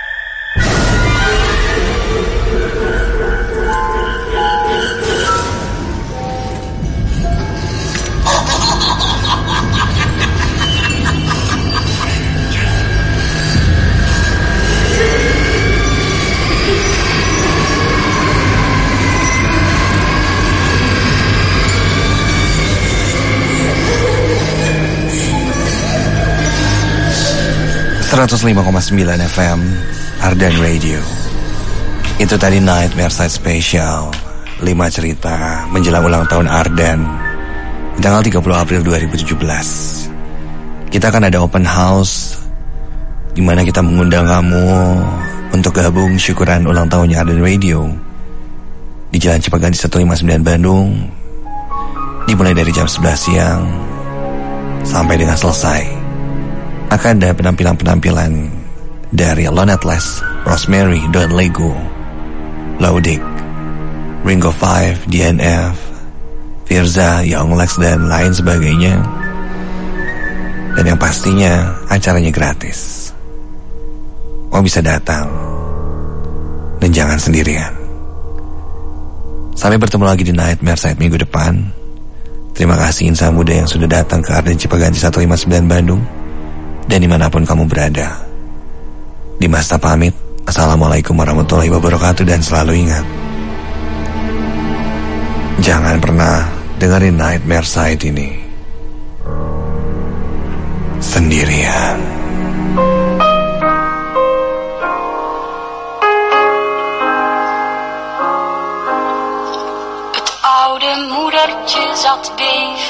.5,9 FM Ardan Radio. Itu tadi Nightmare Side Special, 5 cerita menjelang ulang tahun Ardan tanggal 30 April 2017. Kita akan ada open house di mana kita mengundang kamu untuk gabung syukuran ulang tahunnya Ardan Radio di Jalan Cipaganti 159 Bandung, dimulai dari jam 11 siang sampai dengan selesai. Akan ada penampilan-penampilan dari Lonetless, Rosemary, Don Lego, Laudik, Ringo 5, DNF, Firza, Young Lex, dan lain sebagainya. Dan yang pastinya acaranya gratis. Kau bisa datang dan jangan sendirian. Sampai bertemu lagi di Nightmare Side minggu depan. Terima kasih insan muda yang sudah datang ke Ardan Cipaganti 159 Bandung. Dan dimanapun kamu berada, Dimas pamit. Assalamualaikum warahmatullahi wabarakatuh. Dan selalu ingat, jangan pernah dengerin Nightmare Side ini sendirian. Het oude moedertje zat beef